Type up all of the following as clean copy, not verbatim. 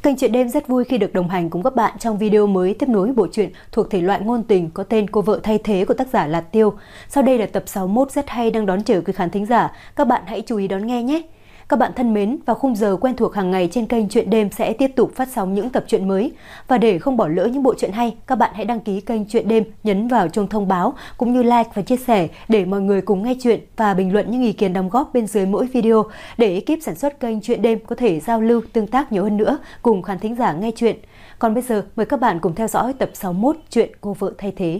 Kênh Chuyện Đêm rất vui khi được đồng hành cùng các bạn trong video mới tiếp nối bộ truyện thuộc thể loại ngôn tình có tên Cô vợ thay thế của tác giả Lạt Tiêu. Sau đây là tập 61 rất hay đang đón chờ quý khán thính giả. Các bạn hãy chú ý đón nghe nhé! Các bạn thân mến, vào khung giờ quen thuộc hàng ngày trên kênh Chuyện Đêm sẽ tiếp tục phát sóng những tập truyện mới. Và để không bỏ lỡ những bộ truyện hay, các bạn hãy đăng ký kênh Chuyện Đêm, nhấn vào chuông thông báo cũng như like và chia sẻ để mọi người cùng nghe chuyện và bình luận những ý kiến đóng góp bên dưới mỗi video để ekip sản xuất kênh Chuyện Đêm có thể giao lưu tương tác nhiều hơn nữa cùng khán thính giả nghe chuyện. Còn bây giờ mời các bạn cùng theo dõi tập 61 chuyện Cô vợ thay thế.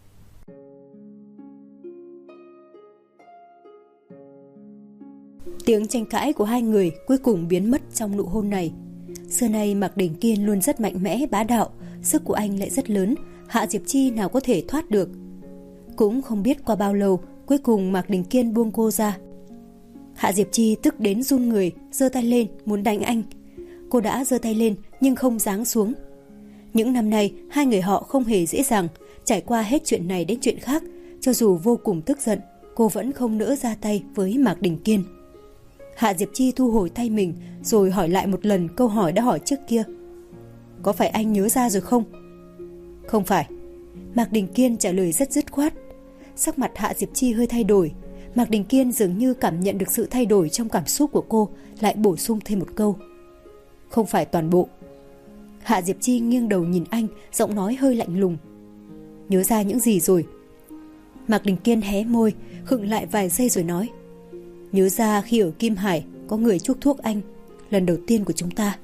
Tiếng tranh cãi của hai người cuối cùng biến mất trong nụ hôn này. Xưa nay Mạc Đình Kiên luôn rất mạnh mẽ, bá đạo, sức của anh lại rất lớn, Hạ Diệp Chi nào có thể thoát được. Cũng không biết qua bao lâu, cuối cùng Mạc Đình Kiên buông cô ra. Hạ Diệp Chi tức đến run người, giơ tay lên muốn đánh anh. Cô đã giơ tay lên nhưng không giáng xuống. Những năm nay hai người họ không hề dễ dàng, trải qua hết chuyện này đến chuyện khác, cho dù vô cùng tức giận, cô vẫn không nỡ ra tay với Mạc Đình Kiên. Hạ Diệp Chi thu hồi tay mình rồi hỏi lại một lần câu hỏi đã hỏi trước kia. Có phải anh nhớ ra rồi không? Không phải. Mạc Đình Kiên trả lời rất dứt khoát. Sắc mặt Hạ Diệp Chi hơi thay đổi. Mạc Đình Kiên dường như cảm nhận được sự thay đổi trong cảm xúc của cô, lại bổ sung thêm một câu. Không phải toàn bộ. Hạ Diệp Chi nghiêng đầu nhìn anh, giọng nói hơi lạnh lùng. Nhớ ra những gì rồi? Mạc Đình Kiên hé môi, khựng lại vài giây rồi nói. Nhớ ra khi ở Kim Hải có người chuốc thuốc anh, lần đầu tiên của chúng ta.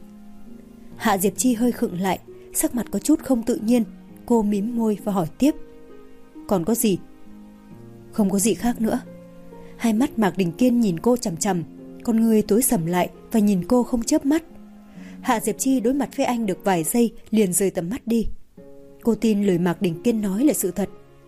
Hạ Diệp Chi hơi khựng lại, sắc mặt có chút không tự nhiên. Cô mím môi và hỏi tiếp. Còn có gì? Không có gì khác nữa. Hai mắt Mạc Đình Kiên nhìn cô chằm chằm, con người tối sầm lại và nhìn cô không chớp mắt. Hạ Diệp Chi đối mặt với anh được vài giây liền rời tầm mắt đi. Cô tin lời Mạc Đình Kiên nói là sự thật.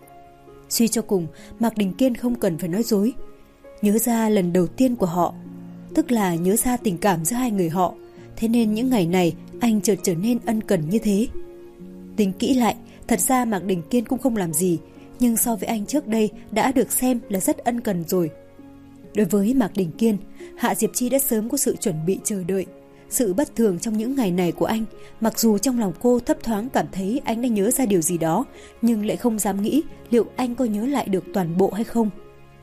Suy cho cùng, Mạc Đình Kiên không cần phải nói dối. Nhớ ra lần đầu tiên của họ, tức là nhớ ra tình cảm giữa hai người họ. Thế nên những ngày này anh chợt trở nên ân cần như thế. Tính kỹ lại, thật ra Mạc Đình Kiên cũng không làm gì, nhưng so với anh trước đây đã được xem là rất ân cần rồi. Đối với Mạc Đình Kiên, Hạ Diệp Chi đã sớm có sự chuẩn bị chờ đợi. Sự bất thường trong những ngày này của anh, mặc dù trong lòng cô thấp thoáng cảm thấy anh đã nhớ ra điều gì đó, nhưng lại không dám nghĩ liệu anh có nhớ lại được toàn bộ hay không.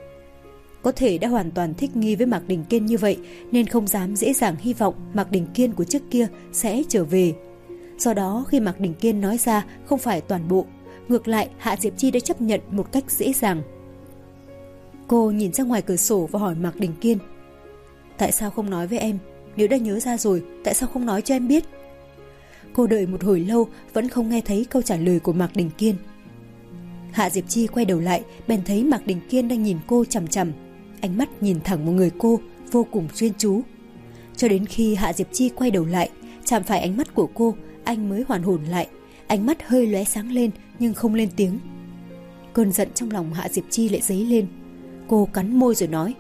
Có thể đã hoàn toàn thích nghi với Mạc Đình Kiên như vậy nên không dám dễ dàng hy vọng Mạc Đình Kiên của trước kia sẽ trở về. Do đó khi Mạc Đình Kiên nói ra không phải toàn bộ, ngược lại Hạ Diệp Chi đã chấp nhận một cách dễ dàng. Cô nhìn ra ngoài cửa sổ và hỏi Mạc Đình Kiên. Tại sao không nói với em? Nếu đã nhớ ra rồi, tại sao không nói cho em biết? Cô đợi một hồi lâu vẫn không nghe thấy câu trả lời của Mạc Đình Kiên. Hạ Diệp Chi quay đầu lại, bèn thấy Mạc Đình Kiên đang nhìn cô chằm chằm. Ánh mắt nhìn thẳng vào người cô, vô cùng chuyên chú. Cho đến khi Hạ Diệp Chi quay đầu lại, chạm phải ánh mắt của cô, anh mới hoàn hồn lại. Ánh mắt hơi lóe sáng lên nhưng không lên tiếng. Cơn giận trong lòng Hạ Diệp Chi lại dấy lên. Cô cắn môi rồi nói.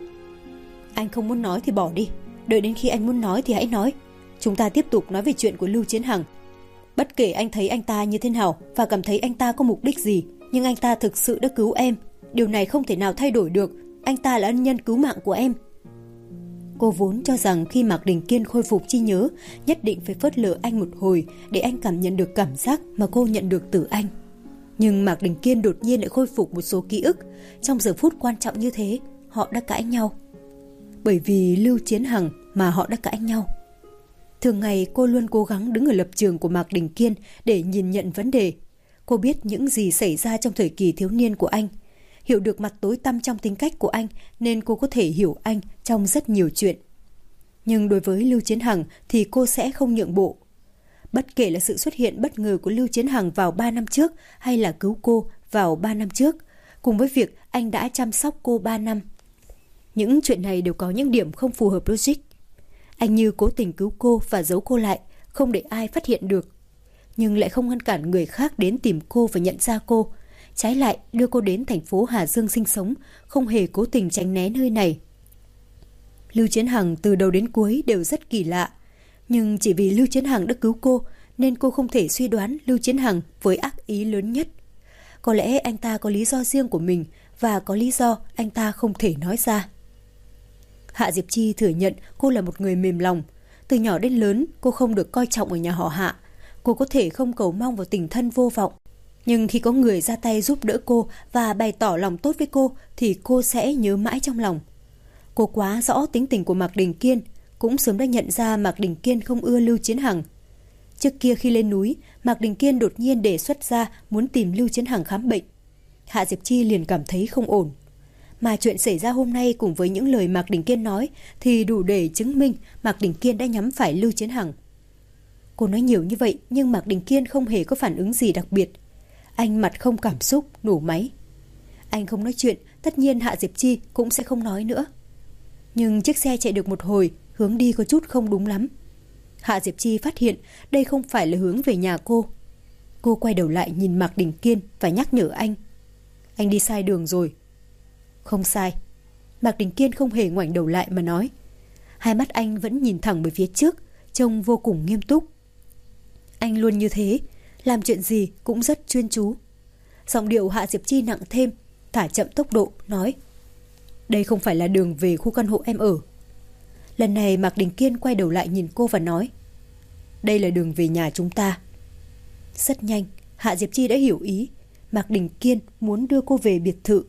Anh không muốn nói thì bỏ đi. Đợi đến khi anh muốn nói thì hãy nói. Chúng ta tiếp tục nói về chuyện của Lưu Chiến Hằng. Bất kể anh thấy anh ta như thế nào và cảm thấy anh ta có mục đích gì, nhưng anh ta thực sự đã cứu em. Điều này không thể nào thay đổi được. Anh ta là ân nhân cứu mạng của em. Cô vốn cho rằng khi Mạc Đình Kiên khôi phục trí nhớ, nhất định phải phớt lờ anh một hồi để anh cảm nhận được cảm giác mà cô nhận được từ anh. Nhưng Mạc Đình Kiên đột nhiên lại khôi phục một số ký ức. Trong giờ phút quan trọng như thế, họ đã cãi nhau. Bởi vì Lưu Chiến Hằng mà họ đã cãi nhau. Thường ngày cô luôn cố gắng đứng ở lập trường của Mạc Đình Kiên để nhìn nhận vấn đề. Cô biết những gì xảy ra trong thời kỳ thiếu niên của anh, hiểu được mặt tối tăm trong tính cách của anh nên cô có thể hiểu anh trong rất nhiều chuyện. Nhưng đối với Lưu Chiến Hằng thì cô sẽ không nhượng bộ. Bất kể là sự xuất hiện bất ngờ của Lưu Chiến Hằng vào 3 năm trước hay là cứu cô vào 3 năm trước, cùng với việc anh đã chăm sóc cô 3 năm. Những chuyện này đều có những điểm không phù hợp logic. Anh như cố tình cứu cô và giấu cô lại, không để ai phát hiện được. Nhưng lại không ngăn cản người khác đến tìm cô và nhận ra cô. Trái lại đưa cô đến thành phố Hà Dương sinh sống, không hề cố tình tránh né nơi này. Lưu Chiến Hằng từ đầu đến cuối đều rất kỳ lạ. Nhưng chỉ vì Lưu Chiến Hằng đã cứu cô nên cô không thể suy đoán Lưu Chiến Hằng với ác ý lớn nhất. Có lẽ anh ta có lý do riêng của mình và có lý do anh ta không thể nói ra. Hạ Diệp Chi thừa nhận cô là một người mềm lòng. Từ nhỏ đến lớn, cô không được coi trọng ở nhà họ Hạ. Cô có thể không cầu mong vào tình thân vô vọng, nhưng khi có người ra tay giúp đỡ cô và bày tỏ lòng tốt với cô thì cô sẽ nhớ mãi trong lòng. Cô quá rõ tính tình của Mạc Đình Kiên, cũng sớm đã nhận ra Mạc Đình Kiên không ưa Lưu Chiến Hằng. Trước kia khi lên núi, Mạc Đình Kiên đột nhiên đề xuất ra muốn tìm Lưu Chiến Hằng khám bệnh. Hạ Diệp Chi liền cảm thấy không ổn. Mà chuyện xảy ra hôm nay cùng với những lời Mạc Đình Kiên nói thì đủ để chứng minh Mạc Đình Kiên đã nhắm phải Lưu Chiến Hằng. Cô nói nhiều như vậy nhưng Mạc Đình Kiên không hề có phản ứng gì đặc biệt. Anh mặt không cảm xúc, nổ máy. Anh không nói chuyện, tất nhiên Hạ Diệp Chi cũng sẽ không nói nữa. Nhưng chiếc xe chạy được một hồi, hướng đi có chút không đúng lắm. Hạ Diệp Chi phát hiện đây không phải là hướng về nhà cô. Cô quay đầu lại nhìn Mạc Đình Kiên và nhắc nhở anh. Anh đi sai đường rồi. Không sai. Mạc Đình Kiên không hề ngoảnh đầu lại mà nói. Hai mắt anh vẫn nhìn thẳng về phía trước, trông vô cùng nghiêm túc. Anh luôn như thế, làm chuyện gì cũng rất chuyên chú. Giọng điệu Hạ Diệp Chi nặng thêm, thả chậm tốc độ, nói. Đây không phải là đường về khu căn hộ em ở. Lần này Mạc Đình Kiên quay đầu lại nhìn cô và nói. Đây là đường về nhà chúng ta. Rất nhanh, Hạ Diệp Chi đã hiểu ý. Mạc Đình Kiên muốn đưa cô về biệt thự.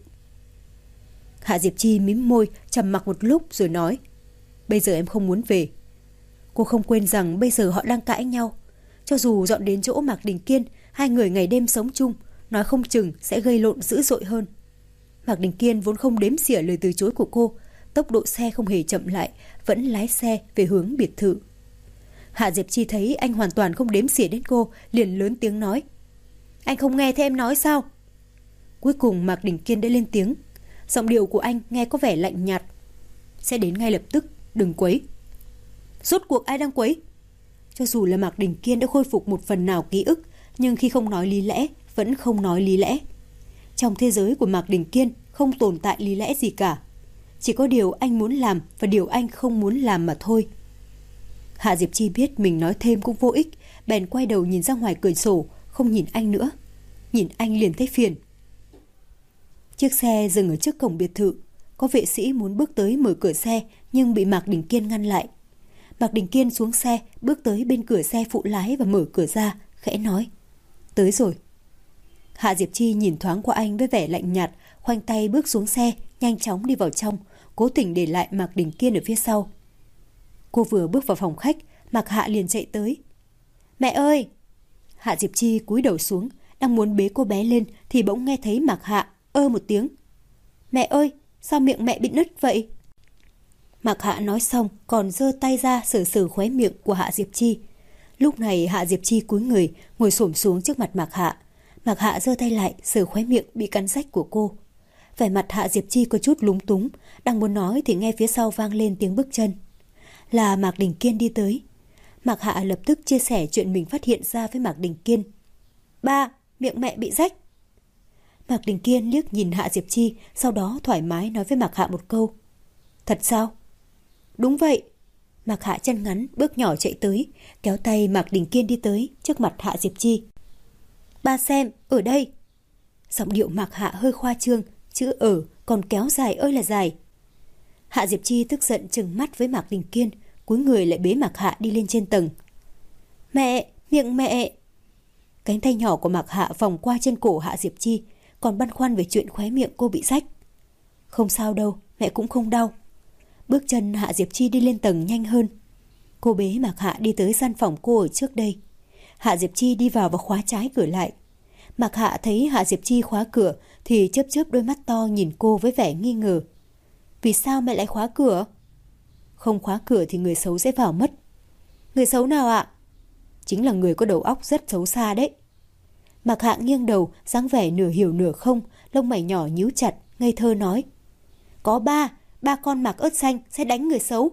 Hạ Diệp Chi mím môi, trầm mặc một lúc rồi nói. Bây giờ em không muốn về. Cô không quên rằng bây giờ họ đang cãi nhau. Cho dù dọn đến chỗ Mạc Đình Kiên, hai người ngày đêm sống chung, nói không chừng sẽ gây lộn dữ dội hơn. Mạc Đình Kiên vốn không đếm xỉa lời từ chối của cô, tốc độ xe không hề chậm lại, vẫn lái xe về hướng biệt thự. Hạ Diệp Chi thấy anh hoàn toàn không đếm xỉa đến cô, liền lớn tiếng nói. Anh không nghe thấy em nói sao? Cuối cùng Mạc Đình Kiên đã lên tiếng. Giọng điệu của anh nghe có vẻ lạnh nhạt. Sẽ đến ngay lập tức, đừng quấy. Rốt cuộc ai đang quấy? Cho dù là Mạc Đình Kiên đã khôi phục một phần nào ký ức, nhưng khi không nói lý lẽ, vẫn không nói lý lẽ. Trong thế giới của Mạc Đình Kiên không tồn tại lý lẽ gì cả. Chỉ có điều anh muốn làm và điều anh không muốn làm mà thôi. Hạ Diệp Chi biết mình nói thêm cũng vô ích, bèn quay đầu nhìn ra ngoài cửa sổ, không nhìn anh nữa. Nhìn anh liền thấy phiền. Chiếc xe dừng ở trước cổng biệt thự. Có vệ sĩ muốn bước tới mở cửa xe nhưng bị Mạc Đình Kiên ngăn lại. Mạc Đình Kiên xuống xe, bước tới bên cửa xe phụ lái và mở cửa ra, khẽ nói. Tới rồi. Hạ Diệp Chi nhìn thoáng qua anh với vẻ lạnh nhạt, khoanh tay bước xuống xe, nhanh chóng đi vào trong, cố tình để lại Mạc Đình Kiên ở phía sau. Cô vừa bước vào phòng khách, Mạc Hạ liền chạy tới. Mẹ ơi! Hạ Diệp Chi cúi đầu xuống, đang muốn bế cô bé lên thì bỗng nghe thấy Mạc Hạ ơ một tiếng. Mẹ ơi! Sao miệng mẹ bị nứt vậy? Mạc Hạ nói xong còn giơ tay ra sờ sờ khóe miệng của Hạ Diệp Chi. Lúc này Hạ Diệp Chi cúi người, ngồi xổm xuống trước mặt Mạc Hạ. Mạc Hạ giơ tay lại sờ khóe miệng bị cắn rách của cô. Vẻ mặt Hạ Diệp Chi có chút lúng túng, đang muốn nói thì nghe phía sau vang lên tiếng bước chân. Là Mạc Đình Kiên đi tới. Mạc Hạ lập tức chia sẻ chuyện mình phát hiện ra với Mạc Đình Kiên. Ba, miệng mẹ bị rách. Mạc Đình Kiên liếc nhìn Hạ Diệp Chi, sau đó thoải mái nói với Mạc Hạ một câu. Thật sao? Đúng vậy. Mạc Hạ chân ngắn bước nhỏ chạy tới, kéo tay Mạc Đình Kiên đi tới trước mặt Hạ Diệp Chi. Ba xem, ở đây. Giọng điệu Mạc Hạ hơi khoa trương, chữ ở còn kéo dài ơi là dài. Hạ Diệp Chi tức giận trừng mắt với Mạc Đình Kiên, cúi người lại bế Mạc Hạ đi lên trên tầng. Mẹ, miệng mẹ. Cánh tay nhỏ của Mạc Hạ vòng qua trên cổ Hạ Diệp Chi, còn băn khoăn về chuyện khóe miệng cô bị rách. Không sao đâu, mẹ cũng không đau. Bước chân Hạ Diệp Chi đi lên tầng nhanh hơn. Cô bế Mạc Hạ đi tới gian phòng cô ở trước đây. Hạ Diệp Chi đi vào và khóa trái cửa lại. Mạc Hạ thấy Hạ Diệp Chi khóa cửa thì chớp chớp đôi mắt to nhìn cô với vẻ nghi ngờ. Vì sao mẹ lại khóa cửa? Không khóa cửa thì người xấu sẽ vào mất. Người xấu nào ạ? Chính là người có đầu óc rất xấu xa đấy. Mạc Hạ nghiêng đầu, dáng vẻ nửa hiểu nửa không, lông mày nhỏ nhíu chặt, ngây thơ nói. Có ba con mặc ớt xanh sẽ đánh người xấu.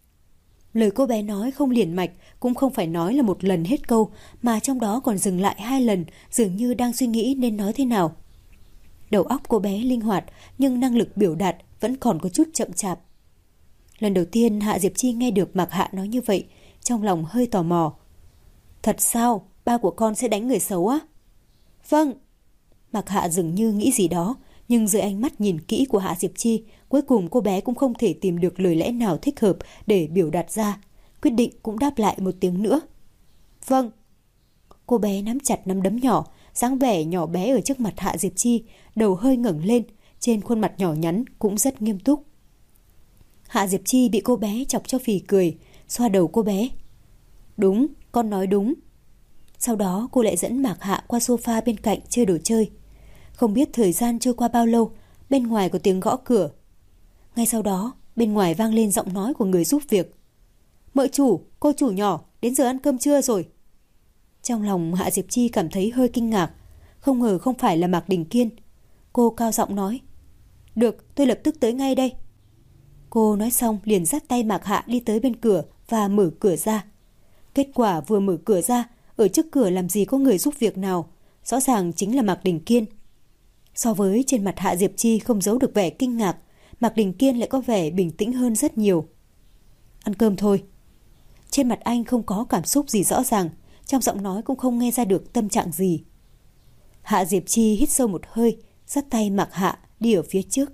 Lời cô bé nói không liền mạch, cũng không phải nói là một lần hết câu, mà trong đó còn dừng lại 2 lần, dường như đang suy nghĩ nên nói thế nào. Đầu óc cô bé linh hoạt, nhưng năng lực biểu đạt vẫn còn có chút chậm chạp. Lần đầu tiên Hạ Diệp Chi nghe được Mạc Hạ nói như vậy, trong lòng hơi tò mò. Thật sao? Ba của con sẽ đánh người xấu á? Vâng. Mạc Hạ dường như nghĩ gì đó, nhưng dưới ánh mắt nhìn kỹ của Hạ Diệp Chi, cuối cùng cô bé cũng không thể tìm được lời lẽ nào thích hợp để biểu đạt ra. quyết định cũng đáp lại một tiếng nữa. Vâng. Cô bé nắm chặt nắm đấm nhỏ, dáng vẻ nhỏ bé ở trước mặt Hạ Diệp Chi, đầu hơi ngẩng lên, trên khuôn mặt nhỏ nhắn cũng rất nghiêm túc. Hạ Diệp Chi bị cô bé chọc cho phì cười, xoa đầu cô bé. Đúng, con nói đúng. Sau đó cô lại dẫn Mạc Hạ qua sofa bên cạnh chơi đồ chơi. Không biết thời gian trôi qua bao lâu, bên ngoài có tiếng gõ cửa. Ngay sau đó, bên ngoài vang lên giọng nói của người giúp việc. Mợ chủ, cô chủ nhỏ, đến giờ ăn cơm trưa rồi. Trong lòng Hạ Diệp Chi cảm thấy hơi kinh ngạc, không ngờ không phải là Mạc Đình Kiên. Cô cao giọng nói. Được, tôi lập tức tới ngay đây. Cô nói xong liền dắt tay Mạc Hạ đi tới bên cửa và mở cửa ra. Kết quả vừa mở cửa ra, ở trước cửa làm gì có người giúp việc nào, rõ ràng chính là Mạc Đình Kiên. So với trên mặt Hạ Diệp Chi không giấu được vẻ kinh ngạc, Mạc Đình Kiên lại có vẻ bình tĩnh hơn rất nhiều. Ăn cơm thôi. Trên mặt anh không có cảm xúc gì rõ ràng, trong giọng nói cũng không nghe ra được tâm trạng gì. Hạ Diệp Chi hít sâu một hơi, dắt tay Mạc Hạ đi ở phía trước.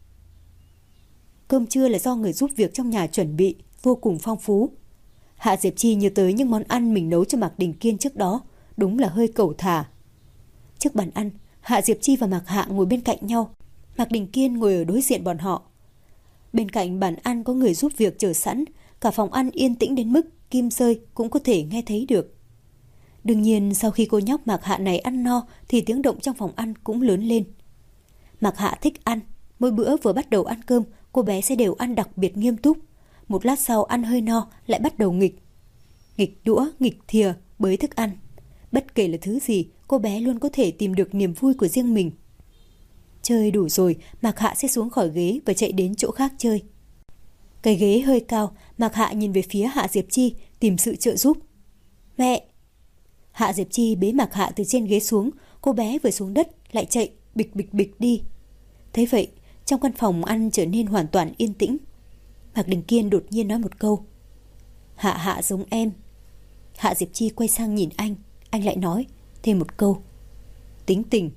Cơm trưa là do người giúp việc trong nhà chuẩn bị, vô cùng phong phú. Hạ Diệp Chi nhớ tới những món ăn mình nấu cho Mạc Đình Kiên trước đó, đúng là hơi cẩu thả. Trước bàn ăn, Hạ Diệp Chi và Mạc Hạ ngồi bên cạnh nhau, Mạc Đình Kiên ngồi ở đối diện bọn họ. Bên cạnh bàn ăn có người giúp việc chờ sẵn, cả phòng ăn yên tĩnh đến mức kim rơi cũng có thể nghe thấy được. Đương nhiên sau khi cô nhóc Mạc Hạ này ăn no thì tiếng động trong phòng ăn cũng lớn lên. Mạc Hạ thích ăn, mỗi bữa vừa bắt đầu ăn cơm cô bé sẽ đều ăn đặc biệt nghiêm túc. Một lát sau ăn hơi no lại bắt đầu nghịch. Nghịch đũa, nghịch thìa, bới thức ăn. Bất kể là thứ gì, cô bé luôn có thể tìm được niềm vui của riêng mình. Chơi đủ rồi, Mạc Hạ sẽ xuống khỏi ghế và chạy đến chỗ khác chơi. Cái ghế hơi cao, Mạc Hạ nhìn về phía Hạ Diệp Chi tìm sự trợ giúp. Mẹ! Hạ Diệp Chi bế Mạc Hạ từ trên ghế xuống, cô bé vừa xuống đất lại chạy bịch bịch bịch đi. Thế vậy, trong căn phòng ăn trở nên hoàn toàn yên tĩnh. Mạc Đình Kiên đột nhiên nói một câu. Hạ Hạ giống em. Hạ Diệp Chi quay sang nhìn anh lại nói thêm một câu. Tính tình.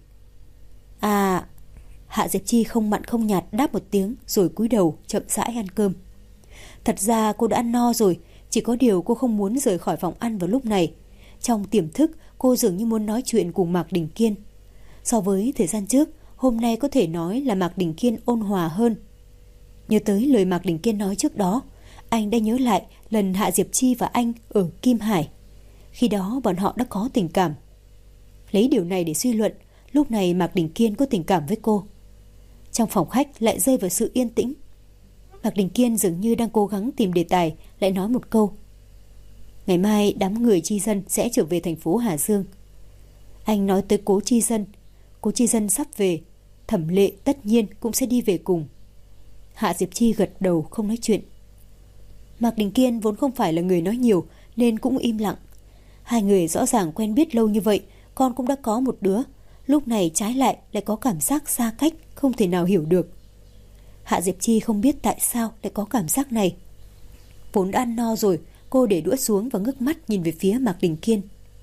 À... Hạ Diệp Chi không mặn không nhạt đáp một tiếng rồi cúi đầu chậm rãi ăn cơm. Thật ra cô đã ăn no rồi, chỉ có điều cô không muốn rời khỏi phòng ăn vào lúc này. Trong tiềm thức cô dường như muốn nói chuyện cùng Mạc Đình Kiên. So với thời gian trước, hôm nay có thể nói là Mạc Đình Kiên ôn hòa hơn. Nhớ tới lời Mạc Đình Kiên nói trước đó, anh đã nhớ lại lần Hạ Diệp Chi và anh ở Kim Hải. Khi đó bọn họ đã có tình cảm. Lấy điều này để suy luận, lúc này Mạc Đình Kiên có tình cảm với cô. Trong phòng khách lại rơi vào sự yên tĩnh. Mạc Đình Kiên dường như đang cố gắng tìm đề tài, lại nói một câu. Ngày mai đám người Chi Dân sẽ trở về thành phố Hà Dương. Anh nói tới cố Chi Dân sắp về, Thẩm Lệ tất nhiên cũng sẽ đi về cùng. Hạ Diệp Chi gật đầu không nói chuyện. Mạc Đình Kiên vốn không phải là người nói nhiều nên cũng im lặng. Hai người rõ ràng quen biết lâu như vậy, con cũng đã có một đứa, lúc này trái lại có cảm giác xa cách, không thể nào hiểu được. Hạ Diệp Chi không biết tại sao lại có cảm giác này. Vốn đã ăn no rồi, cô để đũa xuống và ngước mắt nhìn về phía Mạc Đình Kiên.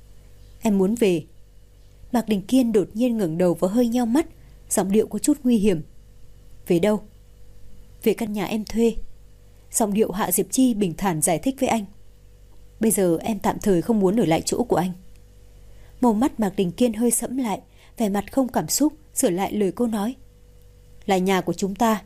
Em muốn về. Mạc Đình Kiên đột nhiên ngẩng đầu và hơi nheo mắt, giọng điệu có chút nguy hiểm. Về đâu? Về căn nhà em thuê. Giọng điệu Hạ Diệp Chi bình thản giải thích với anh. Bây giờ em tạm thời không muốn ở lại chỗ của anh. Màu mắt Mạc Đình Kiên hơi sẫm lại, vẻ mặt không cảm xúc, sửa lại lời cô nói. Là nhà của chúng ta.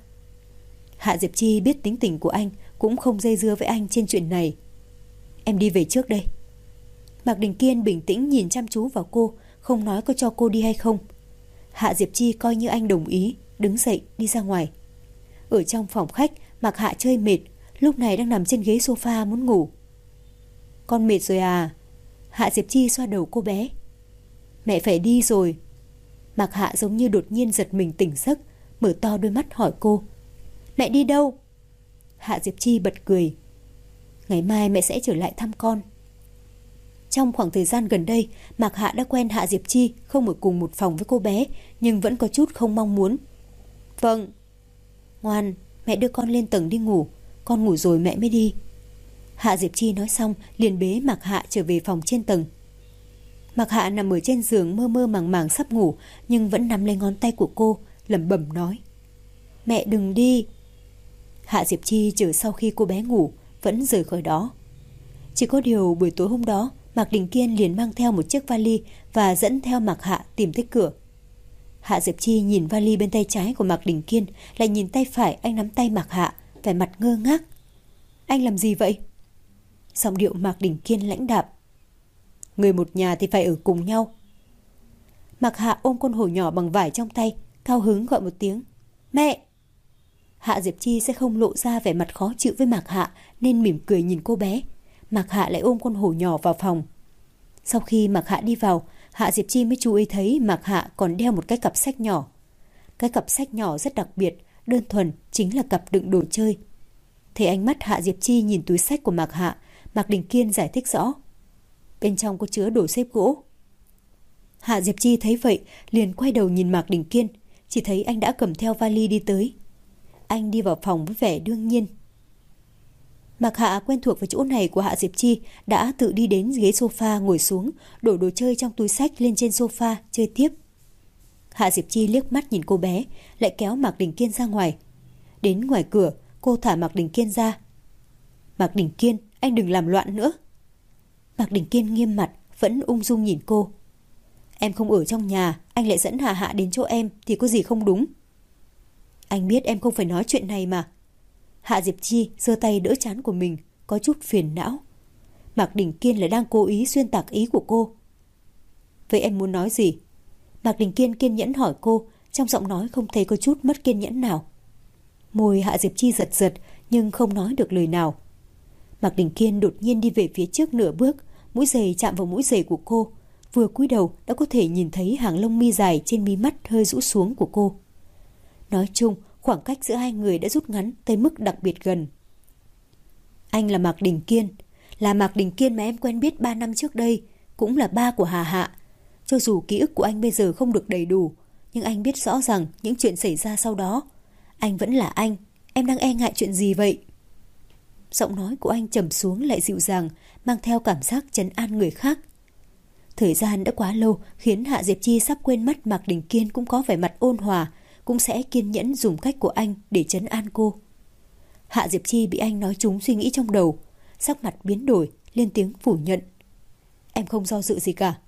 Hạ Diệp Chi biết tính tình của anh, cũng không dây dưa với anh trên chuyện này. Em đi về trước đây. Mạc Đình Kiên bình tĩnh nhìn chăm chú vào cô, không nói có cho cô đi hay không. Hạ Diệp Chi coi như anh đồng ý, đứng dậy đi ra ngoài. Ở trong phòng khách, Mạc Hạ chơi mệt, lúc này đang nằm trên ghế sofa muốn ngủ. Con mệt rồi à? Hạ Diệp Chi xoa đầu cô bé. Mẹ phải đi rồi. Mạc Hạ giống như đột nhiên giật mình tỉnh giấc, mở to đôi mắt hỏi cô. Mẹ đi đâu? Hạ Diệp Chi bật cười. Ngày mai mẹ sẽ trở lại thăm con. Trong khoảng thời gian gần đây, Mạc Hạ đã quen Hạ Diệp Chi, không ở cùng một phòng với cô bé, nhưng vẫn có chút không mong muốn. Vâng. Ngoan, mẹ đưa con lên tầng đi ngủ, con ngủ rồi mẹ mới đi. Hạ Diệp Chi nói xong liền bế Mạc Hạ trở về phòng trên tầng. Mạc Hạ nằm ở trên giường mơ mơ màng màng sắp ngủ, nhưng vẫn nắm lấy ngón tay của cô, lẩm bẩm nói. Mẹ đừng đi. Hạ Diệp Chi chờ sau khi cô bé ngủ vẫn rời khỏi đó. Chỉ có điều buổi tối hôm đó, Mạc Đình Kiên liền mang theo một chiếc vali và dẫn theo Mạc Hạ tìm tới cửa. Hạ Diệp Chi nhìn vali bên tay trái của Mạc Đình Kiên, lại nhìn tay phải anh nắm tay Mạc Hạ, vẻ mặt ngơ ngác. Anh làm gì vậy? Giọng điệu Mạc Đình Kiên lãnh đạm. Người một nhà thì phải ở cùng nhau. Mạc Hạ ôm con hổ nhỏ bằng vải trong tay, cao hứng gọi một tiếng. Mẹ! Hạ Diệp Chi sẽ không lộ ra vẻ mặt khó chịu với Mạc Hạ nên mỉm cười nhìn cô bé. Mạc Hạ lại ôm con hổ nhỏ vào phòng. Sau khi Mạc Hạ đi vào, Hạ Diệp Chi mới chú ý thấy Mạc Hạ còn đeo một cái cặp sách nhỏ. Cái cặp sách nhỏ rất đặc biệt, đơn thuần, chính là cặp đựng đồ chơi. Thấy ánh mắt Hạ Diệp Chi nhìn túi sách của Mạc Hạ, Mạc Đình Kiên giải thích rõ. Bên trong có chứa đồ xếp gỗ. Hạ Diệp Chi thấy vậy, liền quay đầu nhìn Mạc Đình Kiên, chỉ thấy anh đã cầm theo vali đi tới. Anh đi vào phòng với vẻ đương nhiên. Mạc Hạ quen thuộc với chỗ này của Hạ Diệp Chi, đã tự đi đến ghế sofa ngồi xuống, đổ đồ chơi trong túi sách lên trên sofa chơi tiếp. Hạ Diệp Chi liếc mắt nhìn cô bé, lại kéo Mạc Đình Kiên ra ngoài. Đến ngoài cửa, cô thả Mạc Đình Kiên ra. Mạc Đình Kiên, anh đừng làm loạn nữa. Mạc Đình Kiên nghiêm mặt, vẫn ung dung nhìn cô. Em không ở trong nhà, anh lại dẫn Hạ Hạ đến chỗ em thì có gì không đúng? Anh biết em không phải nói chuyện này mà. Hạ Diệp Chi giơ tay đỡ trán của mình, có chút phiền não. Mạc Đình Kiên lại đang cố ý xuyên tạc ý của cô. Vậy em muốn nói gì? Mạc Đình Kiên kiên nhẫn hỏi cô, trong giọng nói không thấy có chút mất kiên nhẫn nào. Môi Hạ Diệp Chi giật giật nhưng không nói được lời nào. Mạc Đình Kiên đột nhiên đi về phía trước nửa bước, mũi giày chạm vào mũi giày của cô. Vừa cúi đầu đã có thể nhìn thấy hàng lông mi dài trên mí mắt hơi rũ xuống của cô. Nói chung, khoảng cách giữa hai người đã rút ngắn tới mức đặc biệt gần. Anh là Mạc Đình Kiên, là Mạc Đình Kiên mà em quen biết 3 năm trước đây, cũng là ba của Hà Hạ. Cho dù ký ức của anh bây giờ không được đầy đủ, nhưng anh biết rõ rằng những chuyện xảy ra sau đó. Anh vẫn là anh, em đang e ngại chuyện gì vậy? Giọng nói của anh trầm xuống lại dịu dàng, mang theo cảm giác trấn an người khác. Thời gian đã quá lâu khiến Hạ Diệp Chi sắp quên mất Mạc Đình Kiên cũng có vẻ mặt ôn hòa, cũng sẽ kiên nhẫn dùng cách của anh để trấn an cô. Hạ Diệp Chi bị anh nói trúng suy nghĩ trong đầu, sắc mặt biến đổi, lên tiếng phủ nhận. Em không do dự gì cả.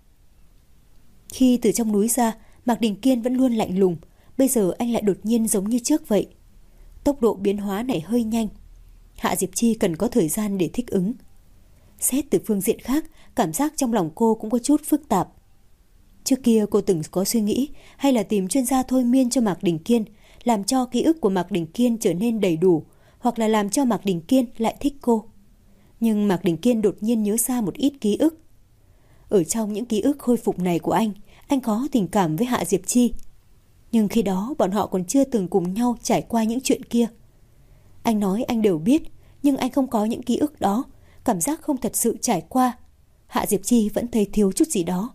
Khi từ trong núi ra, Mạc Đình Kiên vẫn luôn lạnh lùng, bây giờ anh lại đột nhiên giống như trước vậy. Tốc độ biến hóa này hơi nhanh. Hạ Diệp Chi cần có thời gian để thích ứng. Xét từ phương diện khác, cảm giác trong lòng cô cũng có chút phức tạp. Trước kia cô từng có suy nghĩ hay là tìm chuyên gia thôi miên cho Mạc Đình Kiên, làm cho ký ức của Mạc Đình Kiên trở nên đầy đủ, hoặc là làm cho Mạc Đình Kiên lại thích cô. Nhưng Mạc Đình Kiên đột nhiên nhớ ra một ít ký ức. Ở trong những ký ức khôi phục này của anh có tình cảm với Hạ Diệp Chi. Nhưng khi đó bọn họ còn chưa từng cùng nhau trải qua những chuyện kia. Anh nói anh đều biết, nhưng anh không có những ký ức đó, cảm giác không thật sự trải qua. Hạ Diệp Chi vẫn thấy thiếu chút gì đó.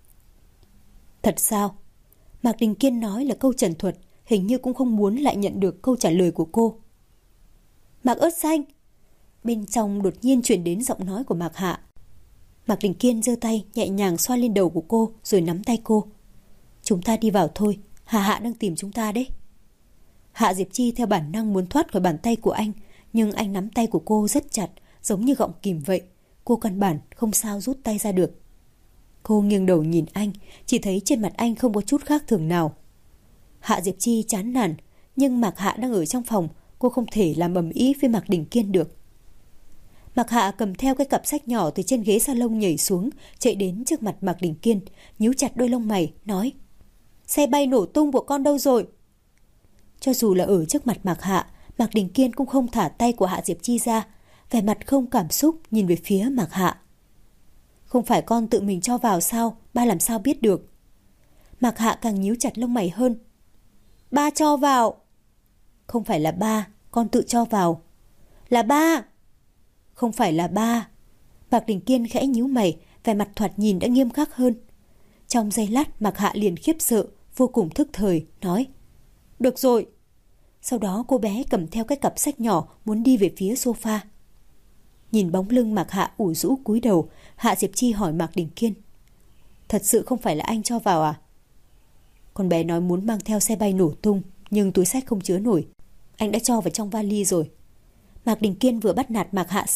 Thật sao? Mạc Đình Kiên nói là câu trần thuật, hình như cũng không muốn lại nhận được câu trả lời của cô. Mạc Ớt Xanh! Bên trong đột nhiên chuyển đến giọng nói của Mạc Hạ. Mạc Đình Kiên giơ tay nhẹ nhàng xoa lên đầu của cô rồi nắm tay cô. Chúng ta đi vào thôi, Hạ Hạ đang tìm chúng ta đấy. Hạ Diệp Chi theo bản năng muốn thoát khỏi bàn tay của anh, nhưng anh nắm tay của cô rất chặt, giống như gọng kìm vậy. Cô căn bản không sao rút tay ra được. Cô nghiêng đầu nhìn anh, chỉ thấy trên mặt anh không có chút khác thường nào. Hạ Diệp Chi chán nản, nhưng Mạc Hạ đang ở trong phòng, cô không thể làm ầm ĩ với Mạc Đình Kiên được. Mạc Hạ cầm theo cái cặp sách nhỏ từ trên ghế salon nhảy xuống, chạy đến trước mặt Mạc Đình Kiên, nhíu chặt đôi lông mày, nói: Xe bay nổ tung của con đâu rồi? Cho dù là ở trước mặt Mạc Hạ, Mạc Đình Kiên cũng không thả tay của Hạ Diệp Chi ra, vẻ mặt không cảm xúc nhìn về phía Mạc Hạ. Không phải con tự mình cho vào sao, ba làm sao biết được? Mạc Hạ càng nhíu chặt lông mày hơn. Ba cho vào. Không phải là ba, con tự cho vào. Là ba. Không phải là ba. Mạc Đình Kiên khẽ nhíu mày, vẻ mặt thoạt nhìn đã nghiêm khắc hơn. Trong giây lát Mạc Hạ liền khiếp sợ, vô cùng thức thời, nói: Được rồi. Sau đó cô bé cầm theo cái cặp sách nhỏ muốn đi về phía sofa. Nhìn bóng lưng Mạc Hạ ủ rũ cúi đầu, Hạ Diệp Chi hỏi Mạc Đình Kiên: Thật sự không phải là anh cho vào à? Con bé nói muốn mang theo xe bay nổ tung, nhưng túi sách không chứa nổi. Anh đã cho vào trong vali rồi. Mạc Đình Kiên vừa bắt nạt Mạc Hạ xong,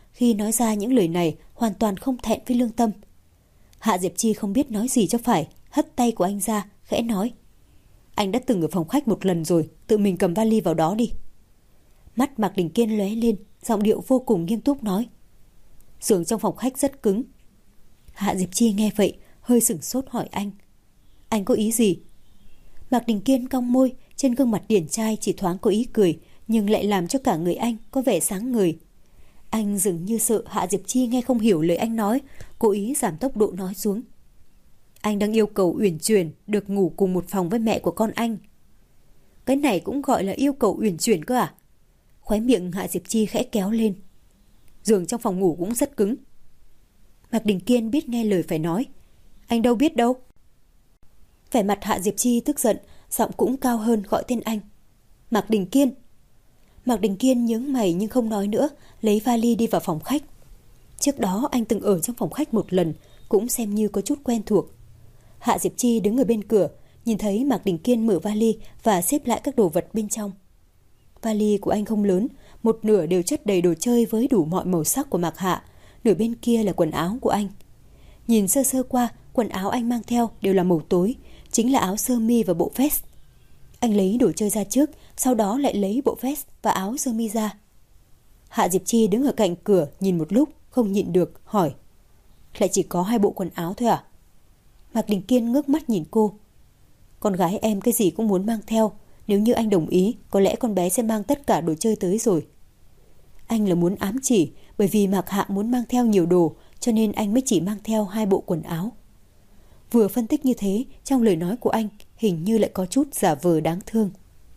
khi nói ra những lời này hoàn toàn không thẹn với lương tâm. Hạ Diệp Chi không biết nói gì cho phải, hất tay của anh ra, khẽ nói: Anh đã từng ở phòng khách một lần rồi, tự mình cầm vali vào đó đi. Mắt Mạc Đình Kiên lóe lên, giọng điệu vô cùng nghiêm túc nói: Giường trong phòng khách rất cứng. Hạ Diệp Chi nghe vậy, hơi sửng sốt hỏi anh: Anh có ý gì? Mạc Đình Kiên cong môi, trên gương mặt điển trai chỉ thoáng có ý cười, nhưng lại làm cho cả người anh có vẻ sáng ngời. Anh dường như sợ Hạ Diệp Chi nghe không hiểu lời anh nói, cố ý giảm tốc độ nói xuống: Anh đang yêu cầu uyển chuyển được ngủ cùng một phòng với mẹ của con anh. Cái này cũng gọi là yêu cầu uyển chuyển cơ à? Khóe miệng Hạ Diệp Chi khẽ kéo lên. Giường trong phòng ngủ cũng rất cứng. Mạc Đình Kiên biết nghe lời phải nói: Anh đâu biết đâu. Vẻ mặt Hạ Diệp Chi tức giận, giọng cũng cao hơn gọi tên anh: Mạc Đình Kiên. Mạc Đình Kiên nhướng mày nhưng không nói nữa, lấy vali đi vào phòng khách. Trước đó anh từng ở trong phòng khách một lần, cũng xem như có chút quen thuộc. Hạ Diệp Chi đứng ở bên cửa, nhìn thấy Mạc Đình Kiên mở vali và xếp lại các đồ vật bên trong. Vali của anh không lớn, một nửa đều chất đầy đồ chơi với đủ mọi màu sắc của Mạc Hạ, nửa bên kia là quần áo của anh. Nhìn sơ sơ qua, quần áo anh mang theo đều là màu tối, chính là áo sơ mi và bộ vest. Anh lấy đồ chơi ra trước, sau đó lại lấy bộ vest và áo sơ mi ra. Hạ Diệp Chi đứng ở cạnh cửa nhìn một lúc, không nhịn được, hỏi: Lại chỉ có 2 bộ quần áo thôi à? Mạc Đình Kiên ngước mắt nhìn cô: Con gái em cái gì cũng muốn mang theo, nếu như anh đồng ý, có lẽ con bé sẽ mang tất cả đồ chơi tới rồi. Anh là muốn ám chỉ, bởi vì Mạc Hạ muốn mang theo nhiều đồ, cho nên anh mới chỉ mang theo 2 bộ quần áo. Vừa phân tích như thế, trong lời nói của anh hình như lại có chút giả vờ đáng thương.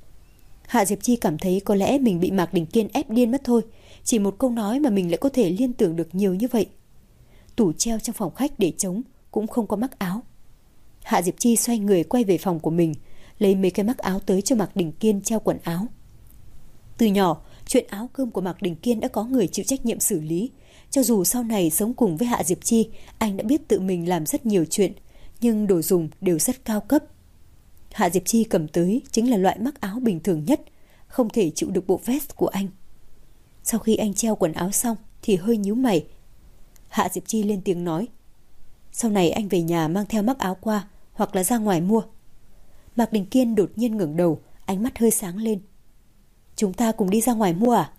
Hạ Diệp Chi cảm thấy có lẽ mình bị Mạc Đình Kiên ép điên mất thôi, chỉ một câu nói mà mình lại có thể liên tưởng được nhiều như vậy. Tủ treo trong phòng khách để trống, cũng không có mắc áo. Hạ Diệp Chi xoay người quay về phòng của mình, lấy mấy cái mắc áo tới cho Mạc Đình Kiên treo quần áo. Từ nhỏ, chuyện áo cơm của Mạc Đình Kiên đã có người chịu trách nhiệm xử lý. Cho dù sau này sống cùng với Hạ Diệp Chi, anh đã biết tự mình làm rất nhiều chuyện, nhưng đồ dùng đều rất cao cấp. Hạ Diệp Chi cầm tới chính là loại mắc áo bình thường nhất, không thể chịu được bộ vest của anh. Sau khi anh treo quần áo xong thì hơi nhíu mày. Hạ Diệp Chi lên tiếng nói: Sau này anh về nhà mang theo mắc áo qua, hoặc là ra ngoài mua. Mạc Đình Kiên đột nhiên ngẩng đầu, ánh mắt hơi sáng lên: Chúng ta cùng đi ra ngoài mua à?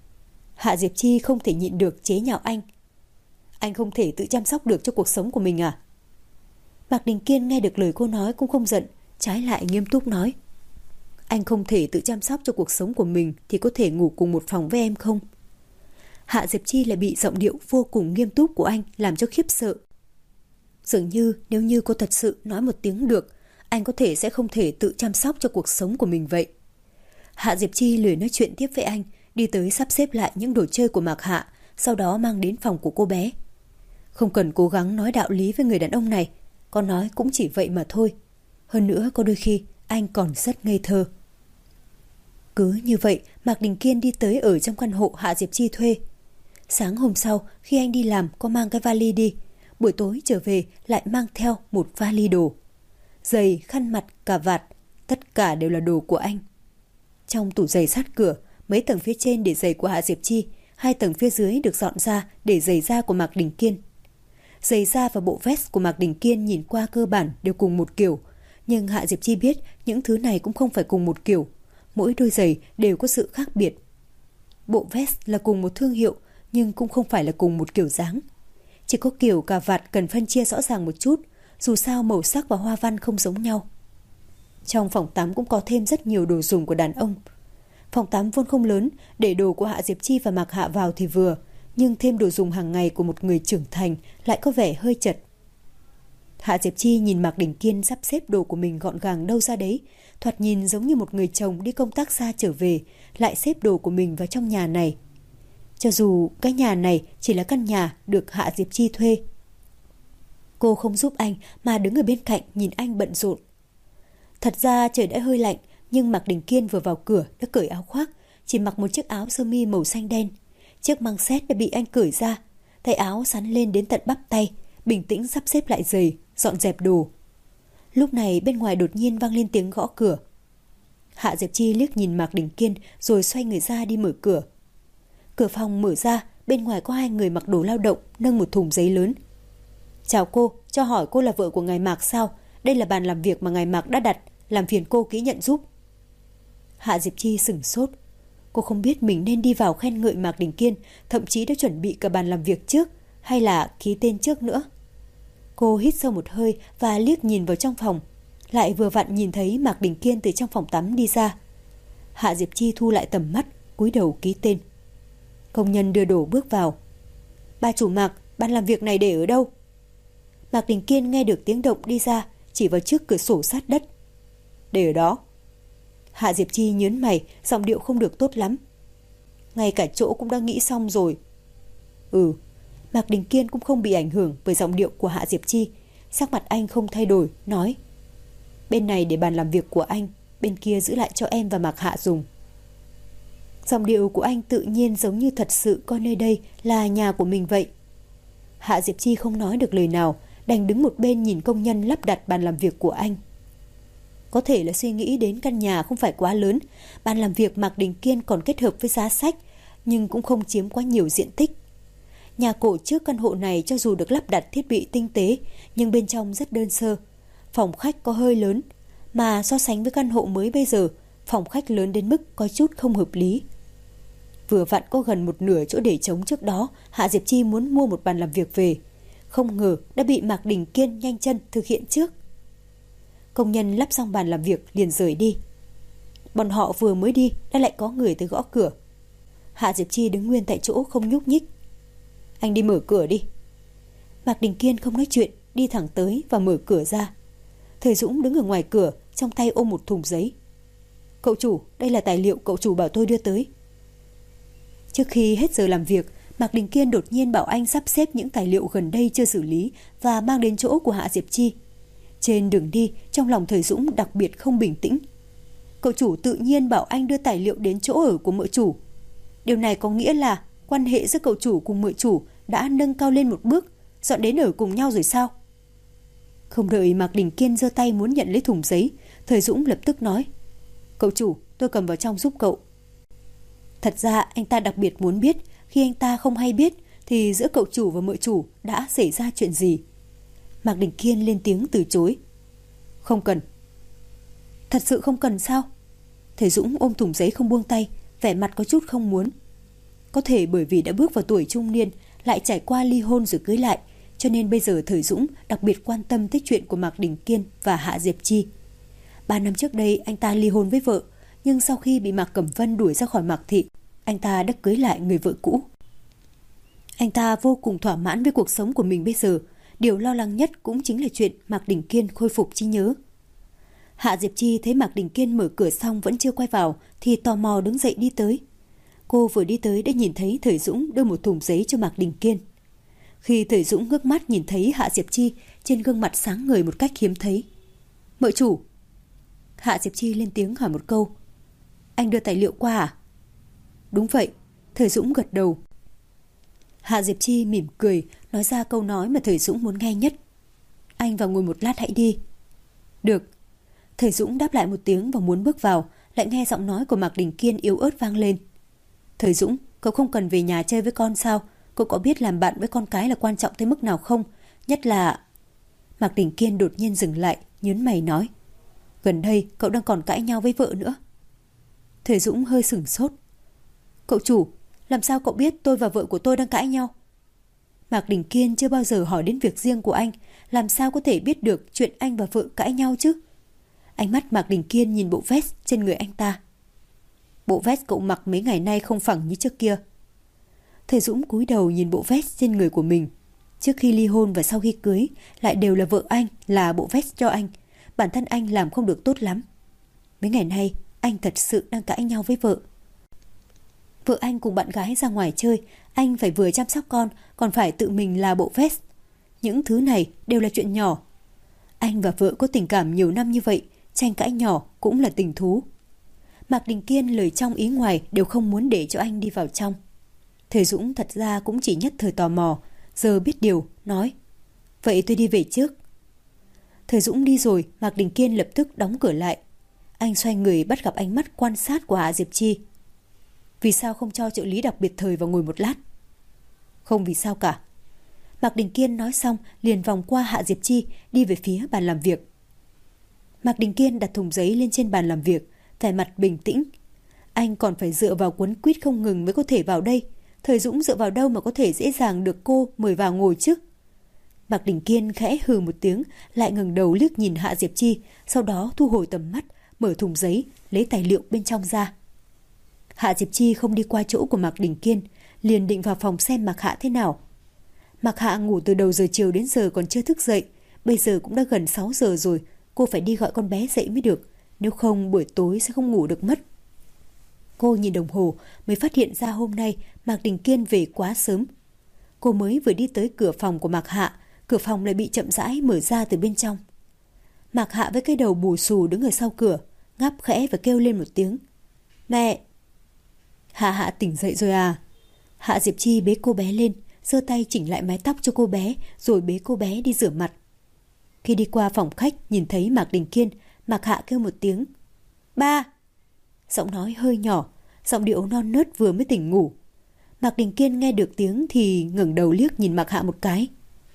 Hạ Diệp Chi không thể nhịn được chế nhạo anh: Anh không thể tự chăm sóc được cho cuộc sống của mình à? Mạc Đình Kiên nghe được lời cô nói cũng không giận, trái lại nghiêm túc nói: Anh không thể tự chăm sóc cho cuộc sống của mình thì có thể ngủ cùng một phòng với em không? Hạ Diệp Chi lại bị giọng điệu vô cùng nghiêm túc của anh làm cho khiếp sợ. Dường như nếu như cô thật sự nói một tiếng được, anh có thể sẽ không thể tự chăm sóc cho cuộc sống của mình vậy. Hạ Diệp Chi lười nói chuyện tiếp với anh, đi tới sắp xếp lại những đồ chơi của Mạc Hạ, sau đó mang đến phòng của cô bé. Không cần cố gắng nói đạo lý với người đàn ông này, con nói cũng chỉ vậy mà thôi. Hơn nữa có đôi khi anh còn rất ngây thơ. Cứ như vậy Mạc Đình Kiên đi tới ở trong căn hộ Hạ Diệp Chi thuê. Sáng hôm sau khi anh đi làm có mang cái vali đi, buổi tối trở về lại mang theo một vali đồ. Giày, khăn mặt, cà vạt, tất cả đều là đồ của anh. Trong tủ giày sát cửa, mấy tầng phía trên để giày của Hạ Diệp Chi, 2 tầng phía dưới được dọn ra để giày da của Mạc Đình Kiên. Giày da và bộ vest của Mạc Đình Kiên nhìn qua cơ bản đều cùng một kiểu, nhưng Hạ Diệp Chi biết những thứ này cũng không phải cùng một kiểu. Mỗi đôi giày đều có sự khác biệt. Bộ vest là cùng một thương hiệu nhưng cũng không phải là cùng một kiểu dáng. Chỉ có kiểu cà vạt cần phân chia rõ ràng một chút, dù sao màu sắc và hoa văn không giống nhau. Trong phòng tắm cũng có thêm rất nhiều đồ dùng của đàn ông. Phòng tắm vốn không lớn, để đồ của Hạ Diệp Chi và Mạc Hạ vào thì vừa, nhưng thêm đồ dùng hàng ngày của một người trưởng thành lại có vẻ hơi chật. Hạ Diệp Chi nhìn Mạc Đình Kiên sắp xếp đồ của mình gọn gàng đâu ra đấy, thoạt nhìn giống như một người chồng đi công tác xa trở về, lại xếp đồ của mình vào trong nhà này. Cho dù cái nhà này chỉ là căn nhà được Hạ Diệp Chi thuê. Cô không giúp anh mà đứng ở bên cạnh nhìn anh bận rộn. Thật ra trời đã hơi lạnh, nhưng Mạc Đình Kiên vừa vào cửa đã cởi áo khoác, chỉ mặc một chiếc áo sơ mi màu xanh đen. Chiếc măng xét đã bị anh cởi ra, tay áo xắn lên đến tận bắp tay, bình tĩnh sắp xếp lại giày, dọn dẹp đồ. Lúc này bên ngoài đột nhiên vang lên tiếng gõ cửa. Hạ Diệp Chi liếc nhìn Mạc Đình Kiên rồi xoay người ra đi mở cửa. Cửa phòng mở ra, bên ngoài có hai người mặc đồ lao động nâng một thùng giấy lớn. Chào cô, cho hỏi cô là vợ của ngài Mạc sao? Đây là bàn làm việc mà ngài Mạc đã đặt, làm phiền cô ký nhận giúp. Hạ Diệp Chi sửng sốt. Cô không biết mình nên đi vào khen ngợi Mạc Đình Kiên, thậm chí đã chuẩn bị cả bàn làm việc trước, hay là ký tên trước nữa. Cô hít sâu một hơi và liếc nhìn vào trong phòng. Lại vừa vặn nhìn thấy Mạc Đình Kiên từ trong phòng tắm đi ra. Hạ Diệp Chi thu lại tầm mắt, cúi đầu ký tên. Công nhân đưa đồ bước vào. Bà chủ Mạc, bàn làm việc này để ở đâu? Mạc Đình Kiên nghe được tiếng động đi ra, chỉ vào trước cửa sổ sát đất. Để ở đó. Hạ Diệp Chi nhớn mày, giọng điệu không được tốt lắm. Ngay cả chỗ cũng đã nghĩ xong rồi. Mạc Đình Kiên cũng không bị ảnh hưởng bởi giọng điệu của Hạ Diệp Chi. Sắc mặt anh không thay đổi, nói. Bên này để bàn làm việc của anh, bên kia giữ lại cho em và Mạc Hạ dùng. Giọng điệu của anh tự nhiên giống như thật sự coi nơi đây là nhà của mình vậy. Hạ Diệp Chi không nói được lời nào, đành đứng một bên nhìn công nhân lắp đặt bàn làm việc của anh. Có thể là suy nghĩ đến căn nhà không phải quá lớn, bàn làm việc Mạc Đình Kiên còn kết hợp với giá sách, nhưng cũng không chiếm quá nhiều diện tích. Nhà cổ trước căn hộ này cho dù được lắp đặt thiết bị tinh tế, nhưng bên trong rất đơn sơ. Phòng khách có hơi lớn, mà so sánh với căn hộ mới bây giờ, phòng khách lớn đến mức có chút không hợp lý. Vừa vặn có gần một nửa chỗ để trống trước đó, Hạ Diệp Chi muốn mua một bàn làm việc về. Không ngờ đã bị Mạc Đình Kiên nhanh chân thực hiện trước. Công nhân lắp xong bàn làm việc liền rời đi. Bọn họ vừa mới đi đã lại có người tới gõ cửa. Hạ Diệp Chi đứng nguyên tại chỗ không nhúc nhích. Anh đi mở cửa đi. Mạc Đình Kiên không nói chuyện, đi thẳng tới và mở cửa ra. Thời Dũng đứng ở ngoài cửa, trong tay ôm một thùng giấy. Cậu chủ, đây là tài liệu cậu chủ bảo tôi đưa tới. Trước khi hết giờ làm việc, Mạc Đình Kiên đột nhiên bảo anh sắp xếp những tài liệu gần đây chưa xử lý và mang đến chỗ của Hạ Diệp Chi. Trên đường đi, trong lòng Thời Dũng đặc biệt không bình tĩnh. Cậu chủ tự nhiên bảo anh đưa tài liệu đến chỗ ở của mợ chủ. Điều này có nghĩa là quan hệ giữa cậu chủ cùng mợ chủ đã nâng cao lên một bước, dọn đến ở cùng nhau rồi sao? Không đợi Mạc Đình Kiên giơ tay muốn nhận lấy thùng giấy, Thời Dũng lập tức nói. Cậu chủ, tôi cầm vào trong giúp cậu. Thật ra anh ta đặc biệt muốn biết, khi anh ta không hay biết thì giữa cậu chủ và mợ chủ đã xảy ra chuyện gì. Mạc Đình Kiên lên tiếng từ chối. Không cần. Thật sự không cần sao? Thời Dũng ôm thùng giấy không buông tay, vẻ mặt có chút không muốn. Có thể bởi vì đã bước vào tuổi trung niên, lại trải qua ly hôn rồi cưới lại, cho nên bây giờ Thời Dũng đặc biệt quan tâm tới chuyện của Mạc Đình Kiên và Hạ Diệp Chi. 3 năm trước đây anh ta ly hôn với vợ, nhưng sau khi bị Mạc Cẩm Vân đuổi ra khỏi Mạc Thị, anh ta đã cưới lại người vợ cũ. Anh ta vô cùng thỏa mãn với cuộc sống của mình bây giờ. Điều lo lắng nhất cũng chính là chuyện Mạc Đình Kiên khôi phục trí nhớ. Hạ Diệp Chi thấy Mạc Đình Kiên mở cửa xong vẫn chưa quay vào thì tò mò đứng dậy đi tới. Cô vừa đi tới đã nhìn thấy Thời Dũng đưa một thùng giấy cho Mạc Đình Kiên. Khi Thời Dũng ngước mắt nhìn thấy Hạ Diệp Chi, trên gương mặt sáng ngời một cách hiếm thấy. Mợ chủ. Hạ Diệp Chi lên tiếng hỏi một câu. Anh đưa tài liệu qua à? Đúng vậy. Thời Dũng gật đầu. Hạ Diệp Chi mỉm cười, nói ra câu nói mà Thời Dũng muốn nghe nhất. Anh vào ngồi một lát hãy đi. Được. Thời Dũng đáp lại một tiếng và muốn bước vào, lại nghe giọng nói của Mạc Đình Kiên yếu ớt vang lên. Thời Dũng, cậu không cần về nhà chơi với con sao? Cậu có biết làm bạn với con cái là quan trọng tới mức nào không? Nhất là... Mạc Đình Kiên đột nhiên dừng lại, nhớn mày nói. Gần đây cậu đang còn cãi nhau với vợ nữa. Thời Dũng hơi sửng sốt. Cậu chủ, làm sao cậu biết tôi và vợ của tôi đang cãi nhau? Mạc Đình Kiên chưa bao giờ hỏi đến việc riêng của anh, làm sao có thể biết được chuyện anh và vợ cãi nhau chứ? Ánh mắt Mạc Đình Kiên nhìn bộ vest trên người anh ta. Bộ vest cậu mặc mấy ngày nay không phẳng như trước kia. Thời Dũng cúi đầu nhìn bộ vest trên người của mình. Trước khi ly hôn và sau khi cưới lại đều là vợ anh là bộ vest cho anh. Bản thân anh làm không được tốt lắm. Mấy ngày nay anh thật sự đang cãi nhau với vợ. Vợ anh cùng bạn gái ra ngoài chơi, anh phải vừa chăm sóc con, còn phải tự mình là bộ vest. Những thứ này đều là chuyện nhỏ. Anh và vợ có tình cảm nhiều năm như vậy, tranh cãi nhỏ cũng là tình thú. Mạc Đình Kiên lời trong ý ngoài đều không muốn để cho anh đi vào trong. Thời Dũng thật ra cũng chỉ nhất thời tò mò, giờ biết điều, nói. Vậy tôi đi về trước. Thời Dũng đi rồi, Mạc Đình Kiên lập tức đóng cửa lại. Anh xoay người bắt gặp ánh mắt quan sát của Hạ Diệp Chi. Vì sao không cho trợ lý đặc biệt Thời vào ngồi một lát? Không vì sao cả. Mạc Đình Kiên nói xong liền vòng qua Hạ Diệp Chi đi về phía bàn làm việc. Mạc Đình Kiên đặt thùng giấy lên trên bàn làm việc, vẻ mặt bình tĩnh. Anh còn phải dựa vào quấn quýt không ngừng mới có thể vào đây. Thời Dũng dựa vào đâu mà có thể dễ dàng được cô mời vào ngồi chứ? Mạc Đình Kiên khẽ hừ một tiếng, lại ngẩng đầu liếc nhìn Hạ Diệp Chi, sau đó thu hồi tầm mắt, mở thùng giấy, lấy tài liệu bên trong ra. Hạ Diệp Chi không đi qua chỗ của Mạc Đình Kiên, liền định vào phòng xem Mạc Hạ thế nào. Mạc Hạ ngủ từ đầu giờ chiều đến giờ còn chưa thức dậy, bây giờ cũng đã gần 6 giờ rồi, cô phải đi gọi con bé dậy mới được, nếu không buổi tối sẽ không ngủ được mất. Cô nhìn đồng hồ mới phát hiện ra hôm nay Mạc Đình Kiên về quá sớm. Cô mới vừa đi tới cửa phòng của Mạc Hạ, cửa phòng lại bị chậm rãi mở ra từ bên trong. Mạc Hạ với cái đầu bù xù đứng ở sau cửa, ngáp khẽ và kêu lên một tiếng. Mẹ! Hạ Hạ tỉnh dậy rồi à? Hạ Diệp Chi bế cô bé lên, giơ tay chỉnh lại mái tóc cho cô bé, rồi bế cô bé đi rửa mặt. Khi đi qua phòng khách nhìn thấy Mạc Đình Kiên, Mạc Hạ kêu một tiếng. Ba! Giọng nói hơi nhỏ, giọng điệu non nớt vừa mới tỉnh ngủ. Mạc Đình Kiên nghe được tiếng thì ngẩng đầu liếc nhìn Mạc Hạ một cái.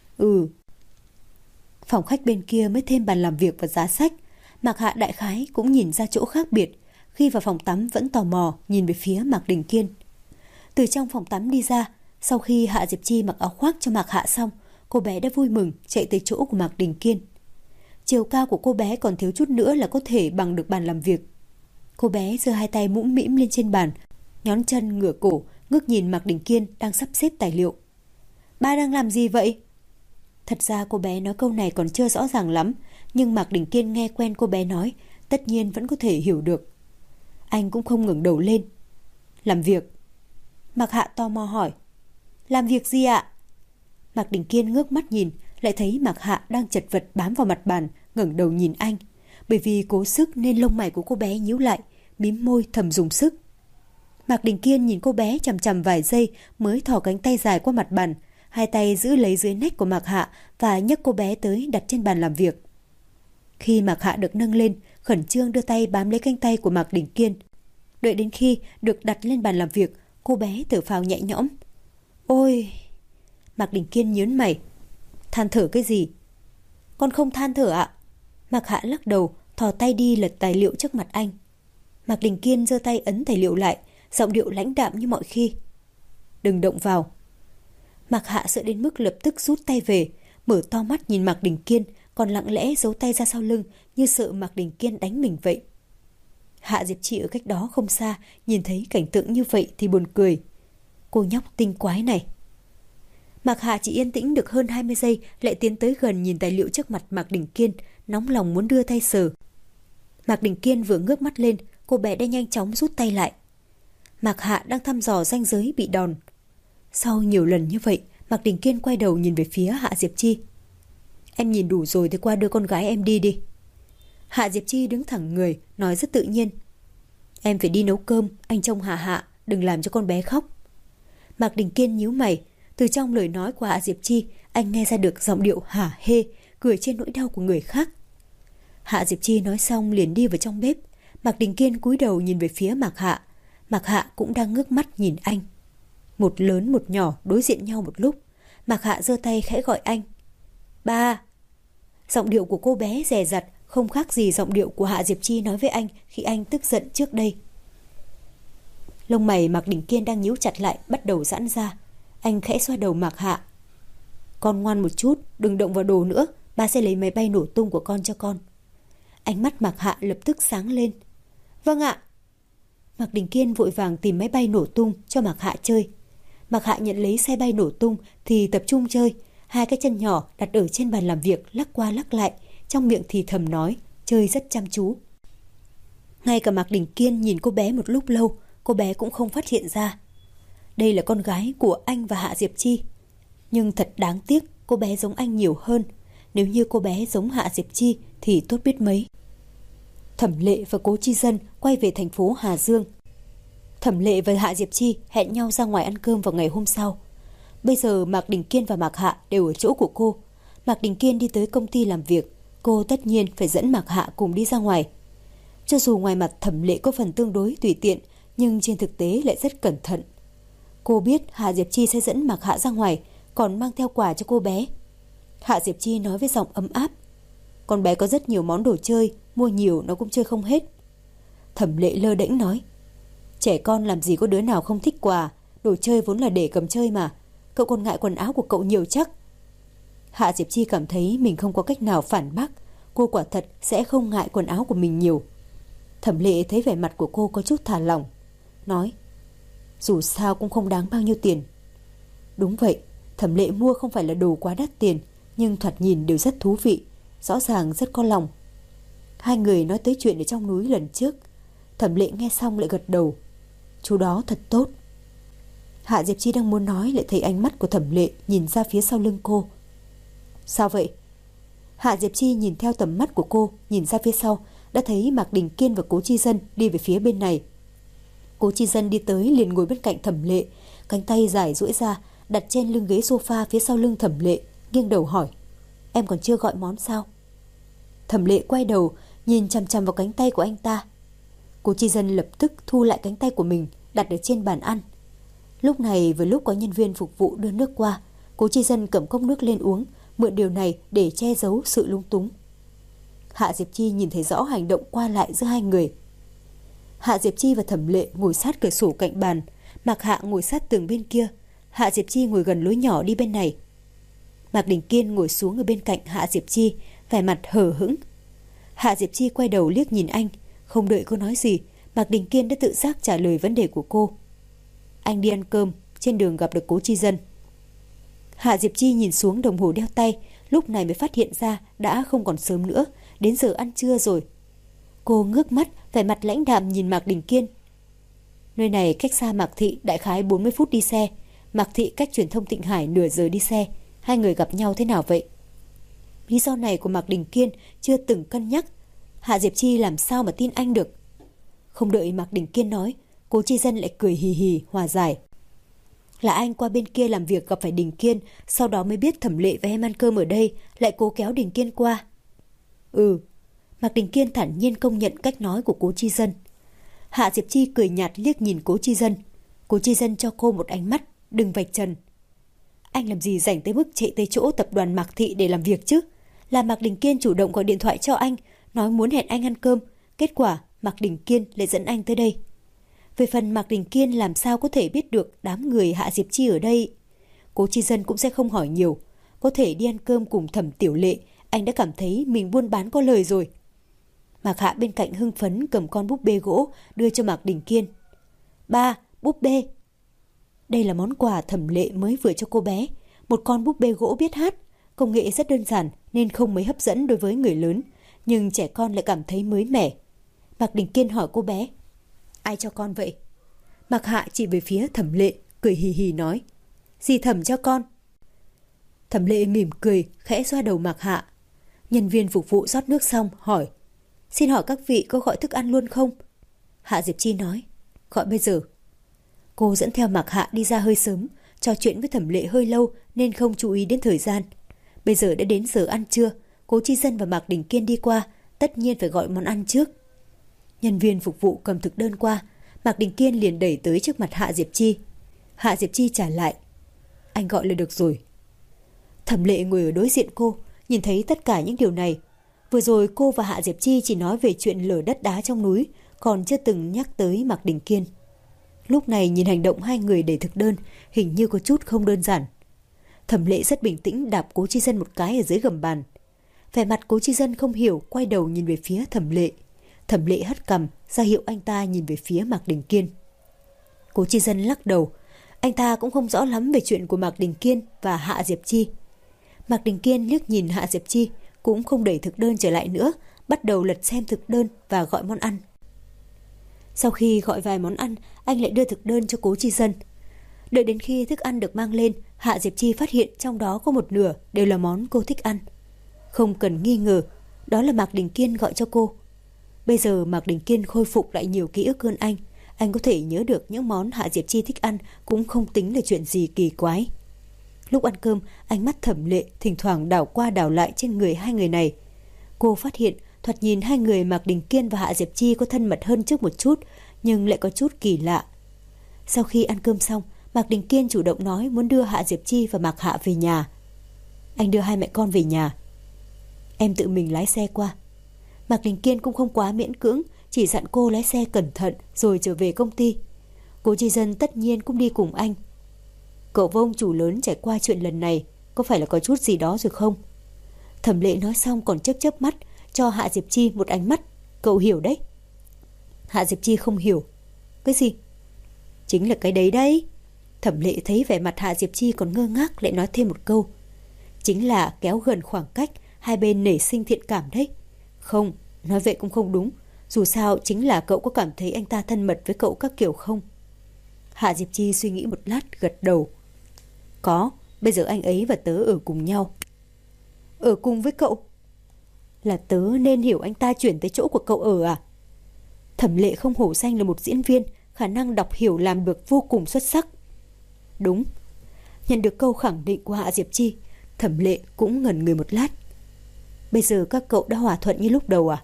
Phòng khách bên kia mới thêm bàn làm việc và giá sách. Mạc Hạ đại khái cũng nhìn ra chỗ khác biệt. Khi vào phòng tắm vẫn tò mò nhìn về phía Mạc Đình Kiên. Từ trong phòng tắm đi ra, sau khi Hạ Diệp Chi mặc áo khoác cho Mạc Hạ xong, cô bé đã vui mừng chạy tới chỗ của Mạc Đình Kiên. Chiều cao của cô bé còn thiếu chút nữa là có thể bằng được bàn làm việc. Cô bé giơ hai tay mũm mĩm lên trên bàn, nhón chân ngửa cổ, ngước nhìn Mạc Đình Kiên đang sắp xếp tài liệu. Ba đang làm gì vậy? Thật ra cô bé nói câu này còn chưa rõ ràng lắm, nhưng Mạc Đình Kiên nghe quen cô bé nói, tất nhiên vẫn có thể hiểu được. Anh cũng không ngẩng đầu lên. Làm việc. Mạc Hạ tò mò hỏi. Làm việc gì ạ? Mạc Đình Kiên ngước mắt nhìn, lại thấy Mạc Hạ đang chật vật bám vào mặt bàn, ngẩng đầu nhìn anh. Bởi vì cố sức nên lông mày của cô bé nhíu lại, mím môi thầm dùng sức. Mạc Đình Kiên nhìn cô bé chằm chằm vài giây mới thò cánh tay dài qua mặt bàn, hai tay giữ lấy dưới nách của Mạc Hạ và nhấc cô bé tới đặt trên bàn làm việc. Khi Mạc Hạ được nâng lên, khẩn trương đưa tay bám lấy cánh tay của Mạc Đình Kiên. Đợi đến khi được đặt lên bàn làm việc, cô bé thở phào nhẹ nhõm. Ôi! Mạc Đình Kiên nhớn mày. Than thở cái gì? Con không than thở ạ. Mạc Hạ lắc đầu, thò tay đi lật tài liệu trước mặt anh. Mạc Đình Kiên giơ tay ấn tài liệu lại, giọng điệu lãnh đạm như mọi khi. Đừng động vào. Mạc Hạ sợ đến mức lập tức rút tay về, mở to mắt nhìn Mạc Đình Kiên, còn lặng lẽ giấu tay ra sau lưng như sợ Mạc Đình Kiên đánh mình vậy. Hạ Diệp Chi ở cách đó không xa, nhìn thấy cảnh tượng như vậy thì buồn cười. Cô nhóc tinh quái này. Mạc Hạ chỉ yên tĩnh được hơn 20 giây, lại tiến tới gần nhìn tài liệu trước mặt Mạc Đình Kiên, nóng lòng muốn đưa tay sờ. Mạc Đình Kiên vừa ngước mắt lên, cô bé đã nhanh chóng rút tay lại. Mạc Hạ đang thăm dò ranh giới bị đòn. Sau nhiều lần như vậy, Mạc Đình Kiên quay đầu nhìn về phía Hạ Diệp Chi. Em nhìn đủ rồi thì qua đưa con gái em đi đi. Hạ Diệp Chi đứng thẳng người, nói rất tự nhiên. Em phải đi nấu cơm, anh trông Hạ Hạ, đừng làm cho con bé khóc. Mạc Đình Kiên nhíu mày, từ trong lời nói của Hạ Diệp Chi, anh nghe ra được giọng điệu hả hê, cười trên nỗi đau của người khác. Hạ Diệp Chi nói xong liền đi vào trong bếp. Mạc Đình Kiên cúi đầu nhìn về phía Mạc Hạ. Mạc Hạ cũng đang ngước mắt nhìn anh. Một lớn một nhỏ đối diện nhau một lúc. Mạc Hạ giơ tay khẽ gọi anh. Ba! Giọng điệu của cô bé dè dặt, không khác gì giọng điệu của Hạ Diệp Chi nói với anh khi anh tức giận trước đây. Lông mày Mạc Đình Kiên đang nhíu chặt lại bắt đầu giãn ra. Anh khẽ xoa đầu Mạc Hạ. Con ngoan một chút, đừng động vào đồ nữa, ba sẽ lấy máy bay nổ tung của con cho con. Ánh mắt Mạc Hạ lập tức sáng lên. Vâng ạ. Mạc Đình Kiên vội vàng tìm máy bay nổ tung cho Mạc Hạ chơi. Mạc Hạ nhận lấy xe bay nổ tung thì tập trung chơi. Hai cái chân nhỏ đặt ở trên bàn làm việc lắc qua lắc lại, trong miệng thì thầm nói, chơi rất chăm chú. Ngay cả Mạc Đình Kiên nhìn cô bé một lúc lâu, cô bé cũng không phát hiện ra. Đây là con gái của anh và Hạ Diệp Chi. Nhưng thật đáng tiếc, cô bé giống anh nhiều hơn. Nếu như cô bé giống Hạ Diệp Chi thì tốt biết mấy. Thẩm Lệ và Cố Chi Dân quay về thành phố Hà Dương. Thẩm Lệ và Hạ Diệp Chi hẹn nhau ra ngoài ăn cơm vào ngày hôm sau. Bây giờ Mạc Đình Kiên và Mạc Hạ đều ở chỗ của cô. Mạc Đình Kiên đi tới công ty làm việc, cô tất nhiên phải dẫn Mạc Hạ cùng đi ra ngoài. Cho dù ngoài mặt Thẩm Lệ có phần tương đối tùy tiện, nhưng trên thực tế lại rất cẩn thận. Cô biết Hạ Diệp Chi sẽ dẫn Mạc Hạ ra ngoài, còn mang theo quà cho cô bé. Hạ Diệp Chi nói với giọng ấm áp. Con bé có rất nhiều món đồ chơi, mua nhiều nó cũng chơi không hết. Thẩm Lệ lơ đễnh nói. Trẻ con làm gì có đứa nào không thích quà, đồ chơi vốn là để cầm chơi mà. Cậu còn ngại quần áo của cậu nhiều chắc. Hạ Diệp Chi cảm thấy mình không có cách nào phản bác. Cô quả thật sẽ không ngại quần áo của mình nhiều. Thẩm Lệ thấy vẻ mặt của cô có chút thả lỏng, nói. Dù sao cũng không đáng bao nhiêu tiền. Đúng vậy, Thẩm Lệ mua không phải là đồ quá đắt tiền, nhưng thoạt nhìn đều rất thú vị, rõ ràng rất có lòng. Hai người nói tới chuyện ở trong núi lần trước. Thẩm Lệ nghe xong lại gật đầu. Chú đó thật tốt. Hạ Diệp Chi đang muốn nói lại thấy ánh mắt của Thẩm Lệ nhìn ra phía sau lưng cô. Sao vậy? Hạ Diệp Chi nhìn theo tầm mắt của cô, nhìn ra phía sau, đã thấy Mạc Đình Kiên và Cố Chi Dân đi về phía bên này. Cố Chi Dân đi tới liền ngồi bên cạnh Thẩm Lệ, cánh tay dài duỗi ra, đặt trên lưng ghế sofa phía sau lưng Thẩm Lệ, nghiêng đầu hỏi. Em còn chưa gọi món sao? Thẩm Lệ quay đầu, nhìn chằm chằm vào cánh tay của anh ta. Cố Chi Dân lập tức thu lại cánh tay của mình, đặt ở trên bàn ăn. Lúc này vừa lúc có nhân viên phục vụ đưa nước qua, Cố Chi Dân cầm cốc nước lên uống, mượn điều này để che giấu sự lung túng. Hạ Diệp Chi nhìn thấy rõ hành động qua lại giữa hai người. Hạ Diệp Chi và Thẩm Lệ ngồi sát cửa sổ cạnh bàn, Mạc Hạ ngồi sát tường bên kia, Hạ Diệp Chi ngồi gần lối nhỏ đi bên này. Mạc Đình Kiên ngồi xuống ở bên cạnh Hạ Diệp Chi, vẻ mặt hờ hững. Hạ Diệp Chi quay đầu liếc nhìn anh, không đợi cô nói gì, Mạc Đình Kiên đã tự giác trả lời vấn đề của cô. Anh đi ăn cơm, trên đường gặp được Cố Chi Dân. Hạ Diệp Chi nhìn xuống đồng hồ đeo tay, lúc này mới phát hiện ra đã không còn sớm nữa, đến giờ ăn trưa rồi. Cô ngước mắt, vẻ mặt lãnh đạm nhìn Mạc Đình Kiên. Nơi này cách xa Mạc Thị đại khái 40 phút đi xe, Mạc Thị cách truyền thông Thịnh Hải nửa giờ đi xe, hai người gặp nhau thế nào vậy? Lý do này của Mạc Đình Kiên chưa từng cân nhắc, Hạ Diệp Chi làm sao mà tin anh được. Không đợi Mạc Đình Kiên nói, Cố Chi Dân lại cười hì hì hòa giải. Là anh qua bên kia làm việc gặp phải Đình Kiên, sau đó mới biết Thẩm Lệ và em ăn cơm ở đây, lại cố kéo Đình Kiên qua. Mạc Đình Kiên thản nhiên công nhận cách nói của Cố Chi Dân. Hạ Diệp Chi cười nhạt liếc nhìn Cố Chi Dân. Cố Chi Dân cho cô một ánh mắt, đừng vạch trần. Anh làm gì rảnh tới mức chạy tới chỗ tập đoàn Mạc Thị để làm việc chứ? Là Mạc Đình Kiên chủ động gọi điện thoại cho anh, nói muốn hẹn anh ăn cơm. Kết quả Mạc Đình Kiên lại dẫn anh tới đây. Về phần Mạc Đình Kiên làm sao có thể biết được đám người Hạ Diệp Chi ở đây? Cố Chi Dân cũng sẽ không hỏi nhiều. Có thể đi ăn cơm cùng Thẩm Tiểu Lệ, anh đã cảm thấy mình buôn bán có lời rồi. Mạc Hạ bên cạnh hưng phấn cầm con búp bê gỗ đưa cho Mạc Đình Kiên. Ba, búp bê. Đây là món quà Thẩm Lệ mới vừa cho cô bé. Một con búp bê gỗ biết hát. Công nghệ rất đơn giản nên không mấy hấp dẫn đối với người lớn, nhưng trẻ con lại cảm thấy mới mẻ. Mạc Đình Kiên hỏi cô bé. Ai cho con vậy? Mạc Hạ chỉ về phía Thẩm Lệ, cười hì hì nói. Dì Thẩm cho con. Thẩm Lệ mỉm cười, khẽ xoa đầu Mạc Hạ. Nhân viên phục vụ rót nước xong, hỏi. Xin hỏi các vị có gọi thức ăn luôn không? Hạ Diệp Chi nói. Gọi bây giờ. Cô dẫn theo Mạc Hạ đi ra hơi sớm, trò chuyện với Thẩm Lệ hơi lâu nên không chú ý đến thời gian. Bây giờ đã đến giờ ăn trưa, Cố Chi Dân và Mạc Đình Kiên đi qua, tất nhiên phải gọi món ăn trước. Nhân viên phục vụ cầm thực đơn qua, Mạc Đình Kiên liền đẩy tới trước mặt Hạ Diệp Chi. Hạ Diệp Chi trả lại. Anh gọi là được rồi. Thẩm Lệ ngồi ở đối diện cô, nhìn thấy tất cả những điều này. Vừa rồi cô và Hạ Diệp Chi chỉ nói về chuyện lở đất đá trong núi, còn chưa từng nhắc tới Mạc Đình Kiên. Lúc này nhìn hành động hai người để thực đơn, hình như có chút không đơn giản. Thẩm Lệ rất bình tĩnh đạp Cố Chi Dân một cái ở dưới gầm bàn. Vẻ mặt Cố Chi Dân không hiểu, quay đầu nhìn về phía Thẩm Lệ. Thẩm Lệ hất cằm, ra hiệu anh ta nhìn về phía Mạc Đình Kiên. Cố Chi Dân lắc đầu, anh ta cũng không rõ lắm về chuyện của Mạc Đình Kiên và Hạ Diệp Chi. Mạc Đình Kiên liếc nhìn Hạ Diệp Chi, cũng không đẩy thực đơn trở lại nữa, bắt đầu lật xem thực đơn và gọi món ăn. Sau khi gọi vài món ăn, anh lại đưa thực đơn cho Cố Chi Dân. Đợi đến khi thức ăn được mang lên, Hạ Diệp Chi phát hiện trong đó có một nửa đều là món cô thích ăn. Không cần nghi ngờ, đó là Mạc Đình Kiên gọi cho cô. Bây giờ Mạc Đình Kiên khôi phục lại nhiều ký ức hơn anh có thể nhớ được những món Hạ Diệp Chi thích ăn cũng không tính là chuyện gì kỳ quái. Lúc ăn cơm, ánh mắt Thẩm Lệ thỉnh thoảng đảo qua đảo lại trên người hai người này. Cô phát hiện thoạt nhìn hai người Mạc Đình Kiên và Hạ Diệp Chi có thân mật hơn trước một chút, nhưng lại có chút kỳ lạ. Sau khi ăn cơm xong, Mạc Đình Kiên chủ động nói muốn đưa Hạ Diệp Chi và Mạc Hạ về nhà. Anh đưa hai mẹ con về nhà. Em tự mình lái xe qua. Mạc Đình Kiên cũng không quá miễn cưỡng, chỉ dặn cô lái xe cẩn thận rồi trở về công ty. Cố Chi Dân tất nhiên cũng đi cùng anh. Cậu và ông chủ lớn trải qua chuyện lần này, có phải là có chút gì đó rồi không? Thẩm Lệ nói xong còn chớp mắt cho Hạ Diệp Chi một ánh mắt. Cậu hiểu đấy. Hạ Diệp Chi không hiểu. Cái gì? Chính là cái đấy đấy. Thẩm Lệ thấy vẻ mặt Hạ Diệp Chi còn ngơ ngác, lại nói thêm một câu. Chính là kéo gần khoảng cách, hai bên nảy sinh thiện cảm đấy. Không, nói vậy cũng không đúng. Dù sao chính là cậu có cảm thấy anh ta thân mật với cậu các kiểu không? Hạ Diệp Chi suy nghĩ một lát, gật đầu. Có, bây giờ anh ấy và tớ ở cùng nhau. Ở cùng với cậu? Là tớ nên hiểu anh ta chuyển tới chỗ của cậu ở à? Thẩm Lệ không hổ danh là một diễn viên, khả năng đọc hiểu làm được vô cùng xuất sắc. Đúng. Nhận được câu khẳng định của Hạ Diệp Chi, Thẩm Lệ cũng ngẩn người một lát. Bây giờ các cậu đã hòa thuận như lúc đầu à?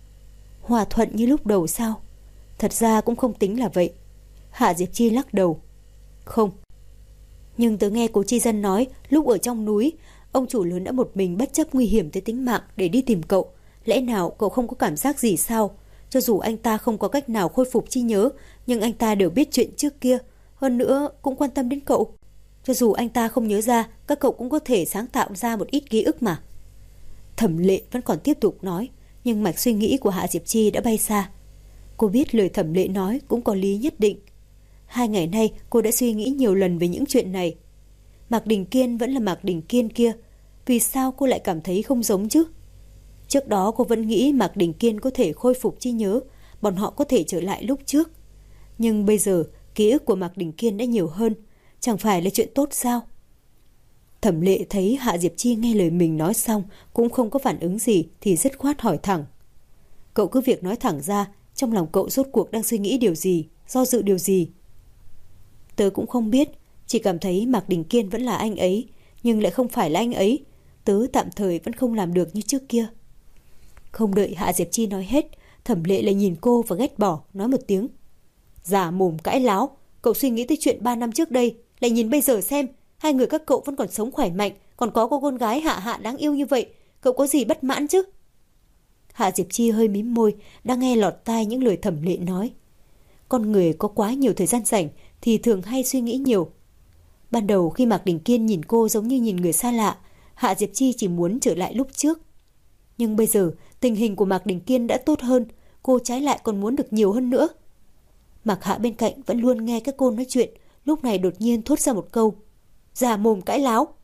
Hòa thuận như lúc đầu sao? Thật ra cũng không tính là vậy. Hạ Diệp Chi lắc đầu. Không. Nhưng tớ nghe Cố Chi Dân nói lúc ở trong núi, ông chủ lớn đã một mình bất chấp nguy hiểm tới tính mạng để đi tìm cậu. Lẽ nào cậu không có cảm giác gì sao? Cho dù anh ta không có cách nào khôi phục trí nhớ, nhưng anh ta đều biết chuyện trước kia. Hơn nữa cũng quan tâm đến cậu. Cho dù anh ta không nhớ ra, các cậu cũng có thể sáng tạo ra một ít ký ức mà. Thẩm Lệ vẫn còn tiếp tục nói, nhưng mạch suy nghĩ của Hạ Diệp Chi đã bay xa. Cô biết lời Thẩm Lệ nói cũng có lý nhất định. 2 ngày nay cô đã suy nghĩ nhiều lần về những chuyện này. Mạc Đình Kiên vẫn là Mạc Đình Kiên kia. Vì sao cô lại cảm thấy không giống chứ? Trước đó cô vẫn nghĩ Mạc Đình Kiên có thể khôi phục trí nhớ, bọn họ có thể trở lại lúc trước. Nhưng bây giờ ký ức của Mạc Đình Kiên đã nhiều hơn, chẳng phải là chuyện tốt sao? Thẩm Lệ thấy Hạ Diệp Chi nghe lời mình nói xong cũng không có phản ứng gì thì dứt khoát hỏi thẳng. Cậu cứ việc nói thẳng ra, trong lòng cậu rốt cuộc đang suy nghĩ điều gì, do dự điều gì? Tớ cũng không biết, chỉ cảm thấy Mạc Đình Kiên vẫn là anh ấy, nhưng lại không phải là anh ấy. Tớ tạm thời vẫn không làm được như trước kia. Không đợi Hạ Diệp Chi nói hết, Thẩm Lệ lại nhìn cô và ghét bỏ, nói một tiếng. Giả mồm cãi láo, cậu suy nghĩ tới chuyện 3 năm trước đây, lại nhìn bây giờ xem, hai người các cậu vẫn còn sống khỏe mạnh, còn có cô con gái Hạ Hạ đáng yêu như vậy, cậu có gì bất mãn chứ? Hạ Diệp Chi hơi mím môi, đang nghe lọt tai những lời Thẩm Lệ nói. Con người có quá nhiều thời gian rảnh thì thường hay suy nghĩ nhiều. Ban đầu khi Mạc Đình Kiên nhìn cô giống như nhìn người xa lạ, Hạ Diệp Chi chỉ muốn trở lại lúc trước. Nhưng bây giờ tình hình của Mạc Đình Kiên đã tốt hơn, cô trái lại còn muốn được nhiều hơn nữa. Mạc Hạ bên cạnh vẫn luôn nghe các cô nói chuyện, lúc này đột nhiên thốt ra một câu. Giả mồm cãi láo.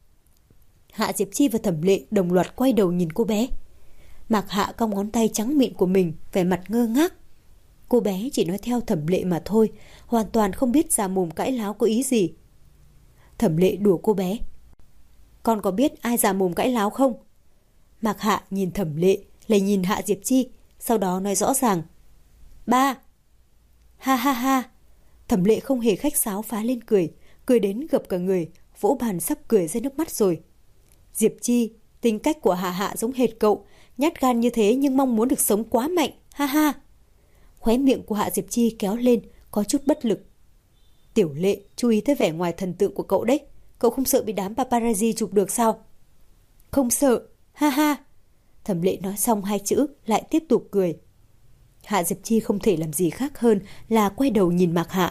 Hạ Diệp Chi và Thẩm Lệ đồng loạt quay đầu nhìn cô bé. Mạc Hạ cong ngón tay trắng mịn của mình, vẻ mặt ngơ ngác. Cô bé chỉ nói theo Thẩm Lệ mà thôi, hoàn toàn không biết giả mồm cãi láo có ý gì. Thẩm Lệ đùa cô bé. Con có biết ai giả mồm cãi láo không? Mạc Hạ nhìn Thẩm Lệ, lại nhìn Hạ Diệp Chi, sau đó nói rõ ràng. Ba. Ha ha ha. Thẩm Lệ không hề khách sáo phá lên cười, cười đến gập cả người, vỗ bàn sắp cười ra nước mắt rồi. Diệp Chi, tính cách của Hạ Hạ giống hệt cậu, nhát gan như thế nhưng mong muốn được sống quá mạnh, ha ha. Khóe miệng của Hạ Diệp Chi kéo lên, có chút bất lực. Tiểu Lệ, chú ý tới vẻ ngoài thần tượng của cậu đấy, cậu không sợ bị đám paparazzi chụp được sao? Không sợ, ha ha. Thẩm Lệ nói xong 2 chữ, lại tiếp tục cười. Hạ Diệp Chi không thể làm gì khác hơn là quay đầu nhìn Mạc Hạ.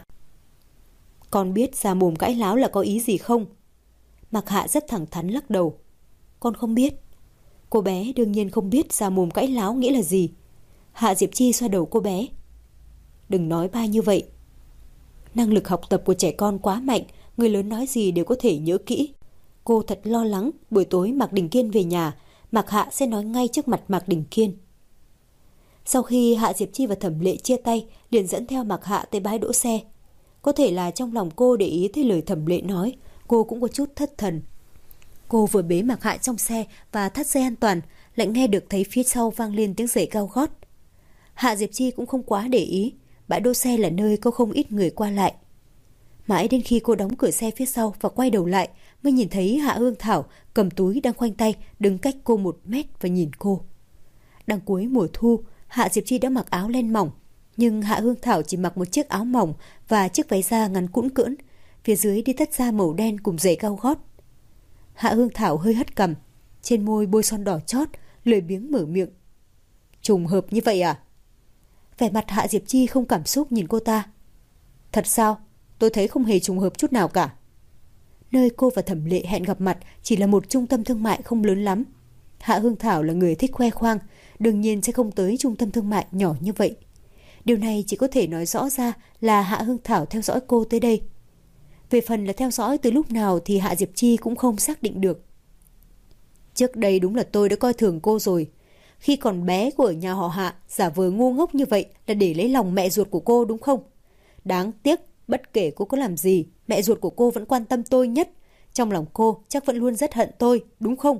Con biết giả mồm cãi láo là có ý gì không? Mạc Hạ rất thẳng thắn lắc đầu. Con không biết. Cô bé đương nhiên không biết giả mồm cãi láo nghĩa là gì. Hạ Diệp Chi xoa đầu cô bé. Đừng nói ba như vậy. Năng lực học tập của trẻ con quá mạnh, người lớn nói gì đều có thể nhớ kỹ. Cô thật lo lắng buổi tối Mạc Đình Kiên về nhà, Mạc Hạ sẽ nói ngay trước mặt Mạc Đình Kiên. Sau khi Hạ Diệp Chi và Thẩm Lệ chia tay, liền dẫn theo Mạc Hạ tới bãi đỗ xe. Có thể là trong lòng cô để ý tới lời Thẩm Lệ nói, cô cũng có chút thất thần. Cô vừa bế Mạc Hạ trong xe và thắt dây an toàn, lại nghe được thấy phía sau vang lên tiếng giày cao gót. Hạ Diệp Chi cũng không quá để ý, bãi đỗ xe là nơi có không ít người qua lại. Mãi đến khi cô đóng cửa xe phía sau và quay đầu lại, mới nhìn thấy Hạ Hương Thảo cầm túi đang khoanh tay, đứng cách cô 1 mét và nhìn cô. Đang cuối mùa thu, Hạ Diệp Chi đã mặc áo len mỏng, nhưng Hạ Hương Thảo chỉ mặc một chiếc áo mỏng và chiếc váy da ngắn cũn cỡn. phía dưới đi tất da màu đen cùng giày cao gót. Hạ Hương Thảo hơi hất cằm, trên môi bôi son đỏ chót, lười biếng mở miệng. Trùng hợp như vậy à? Vẻ mặt Hạ Diệp Chi không cảm xúc nhìn cô ta. Thật sao? Tôi thấy không hề trùng hợp chút nào cả. Nơi cô và Thẩm Lệ hẹn gặp mặt chỉ là một trung tâm thương mại không lớn lắm. Hạ Hương Thảo là người thích khoe khoang, đương nhiên sẽ không tới trung tâm thương mại nhỏ như vậy. Điều này chỉ có thể nói rõ ra là Hạ Hương Thảo theo dõi cô tới đây. Về phần là theo dõi từ lúc nào thì Hạ Diệp Chi cũng không xác định được. Trước đây đúng là tôi đã coi thường cô rồi. Khi còn bé cô ở nhà họ Hạ giả vờ ngu ngốc như vậy là để lấy lòng mẹ ruột của cô đúng không? Đáng tiếc, bất kể cô có làm gì, mẹ ruột của cô vẫn quan tâm tôi nhất. Trong lòng cô chắc vẫn luôn rất hận tôi, đúng không?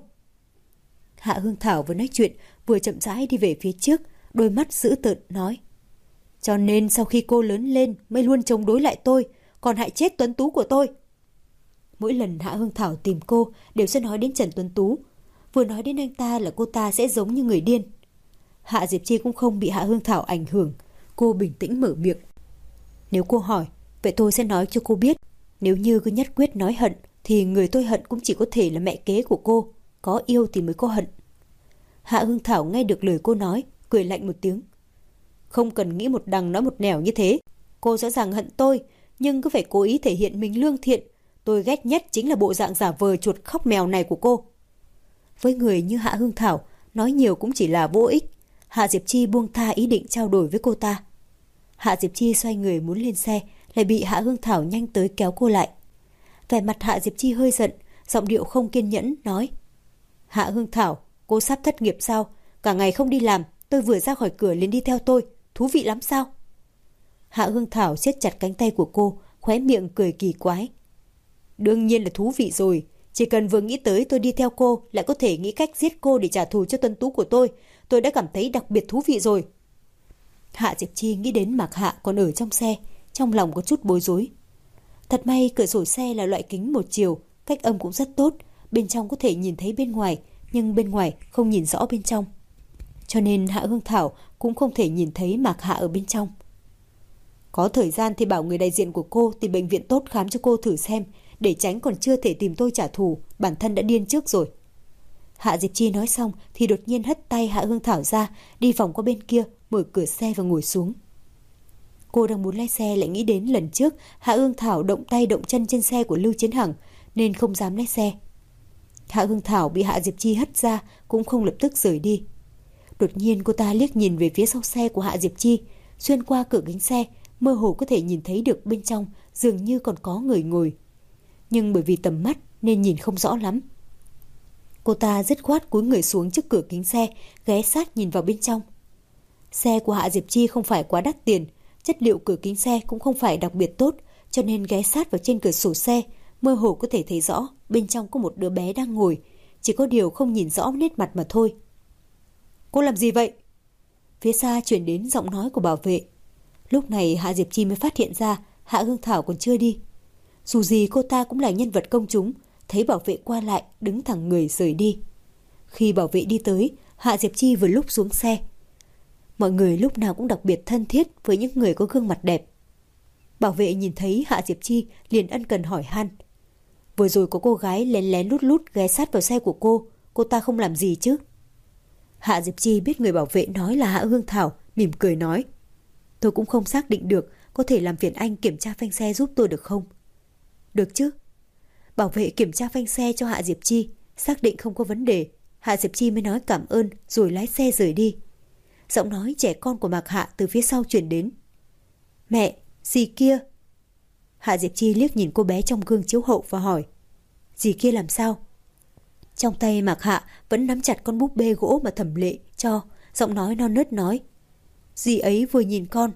Hạ Hương Thảo vừa nói chuyện, vừa chậm rãi đi về phía trước, đôi mắt dữ tợn nói. Cho nên sau khi cô lớn lên mới luôn chống đối lại tôi, còn hại chết Tuấn Tú của tôi. Mỗi lần Hạ Hương Thảo tìm cô đều sẽ nói đến Trần Tuấn Tú. Vừa nói đến anh ta là cô ta sẽ giống như người điên. Hạ Diệp Chi cũng không bị Hạ Hương Thảo ảnh hưởng. Cô bình tĩnh mở miệng. Nếu cô hỏi, vậy tôi sẽ nói cho cô biết. Nếu như cứ nhất quyết nói hận, thì người tôi hận cũng chỉ có thể là mẹ kế của cô. Có yêu thì mới có hận. Hạ Hương Thảo nghe được lời cô nói, cười lạnh một tiếng. Không cần nghĩ một đằng nói một nẻo như thế. Cô rõ ràng hận tôi, nhưng cứ phải cố ý thể hiện mình lương thiện. Tôi ghét nhất chính là bộ dạng giả vờ chuột khóc mèo này của cô. Với người như Hạ Hương Thảo, nói nhiều cũng chỉ là vô ích. Hạ Diệp Chi buông tha ý định trao đổi với cô ta. Hạ Diệp Chi xoay người muốn lên xe, lại bị Hạ Hương Thảo nhanh tới kéo cô lại. Vẻ mặt Hạ Diệp Chi hơi giận, giọng điệu không kiên nhẫn nói. Hạ Hương Thảo, cô sắp thất nghiệp sao? Cả ngày không đi làm, tôi vừa ra khỏi cửa liền đi theo tôi, thú vị lắm sao? Hạ Hương Thảo siết chặt cánh tay của cô, khóe miệng cười kỳ quái. Đương nhiên là thú vị rồi, chỉ cần vừa nghĩ tới tôi đi theo cô lại có thể nghĩ cách giết cô để trả thù cho Tuấn Tú của tôi đã cảm thấy đặc biệt thú vị rồi. Hạ Diệp Chi nghĩ đến Mạc Hạ còn ở trong xe, trong lòng có chút bối rối. Thật may cửa sổ xe là loại kính một chiều, cách âm cũng rất tốt, bên trong có thể nhìn thấy bên ngoài, nhưng bên ngoài không nhìn rõ bên trong. Cho nên Hạ Hương Thảo cũng không thể nhìn thấy Mạc Hạ ở bên trong. Có thời gian thì bảo người đại diện của cô tìm bệnh viện tốt khám cho cô thử xem, để tránh còn chưa thể tìm tôi trả thù, bản thân đã điên trước rồi. Hạ Diệp Chi nói xong thì đột nhiên hất tay Hạ Hương Thảo ra, đi vòng qua bên kia, mở cửa xe và ngồi xuống. Cô đang muốn lái xe lại nghĩ đến lần trước Hạ Hương Thảo động tay động chân trên xe của Lưu Chiến Hằng nên không dám lái xe. Hạ Hương Thảo bị Hạ Diệp Chi hất ra cũng không lập tức rời đi. Đột nhiên cô ta liếc nhìn về phía sau xe của Hạ Diệp Chi, xuyên qua cửa kính xe, mơ hồ có thể nhìn thấy được bên trong dường như còn có người ngồi. Nhưng bởi vì tầm mắt nên nhìn không rõ lắm. Cô ta dứt khoát cúi người xuống trước cửa kính xe, ghé sát nhìn vào bên trong. Xe của Hạ Diệp Chi không phải quá đắt tiền, chất liệu cửa kính xe cũng không phải đặc biệt tốt, cho nên ghé sát vào trên cửa sổ xe, mơ hồ có thể thấy rõ bên trong có một đứa bé đang ngồi, chỉ có điều không nhìn rõ nét mặt mà thôi. Cô làm gì vậy? Phía xa chuyển đến giọng nói của bảo vệ. Lúc này Hạ Diệp Chi mới phát hiện ra Hạ Hương Thảo còn chưa đi. Dù gì cô ta cũng là nhân vật công chúng, thấy bảo vệ qua lại đứng thẳng người rời đi. Khi bảo vệ đi tới, Hạ Diệp Chi vừa lúc xuống xe. Mọi người lúc nào cũng đặc biệt thân thiết với những người có gương mặt đẹp. Bảo vệ nhìn thấy Hạ Diệp Chi liền ân cần hỏi han. Vừa rồi có cô gái lén lén lút lút ghé sát vào xe của cô ta không làm gì chứ? Hạ Diệp Chi biết người bảo vệ nói là Hạ Hương Thảo, mỉm cười nói. Tôi cũng không xác định được, có thể làm phiền anh kiểm tra phanh xe giúp tôi được không? Được chứ. Bảo vệ kiểm tra phanh xe cho Hạ Diệp Chi, xác định không có vấn đề. Hạ Diệp Chi mới nói cảm ơn rồi lái xe rời đi. Giọng nói trẻ con của Mạc Hạ từ phía sau truyền đến. Mẹ, gì kia? Hạ Diệp Chi liếc nhìn cô bé trong gương chiếu hậu và hỏi. Gì kia làm sao? Trong tay Mạc Hạ vẫn nắm chặt con búp bê gỗ mà Thẩm Lệ cho, giọng nói non nớt nói. Dì ấy vừa nhìn con.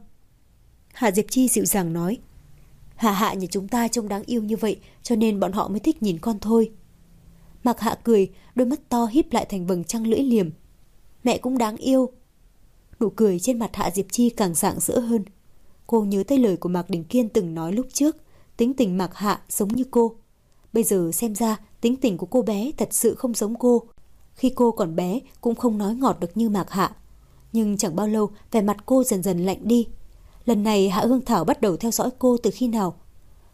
Hạ Diệp Chi dịu dàng nói. Hạ Hạ nhà chúng ta trông đáng yêu như vậy, cho nên bọn họ mới thích nhìn con thôi. Mạc Hạ cười, đôi mắt to híp lại thành vầng trăng lưỡi liềm. Mẹ cũng đáng yêu. Nụ cười trên mặt Hạ Diệp Chi càng rạng rỡ hơn. Cô nhớ tới lời của Mạc Đình Kiên từng nói lúc trước, tính tình Mạc Hạ giống như cô. Bây giờ xem ra tính tình của cô bé thật sự không giống cô. Khi cô còn bé cũng không nói ngọt được như Mạc Hạ. Nhưng chẳng bao lâu vẻ mặt cô dần dần lạnh đi. Lần này Hạ Hương Thảo bắt đầu theo dõi cô từ khi nào?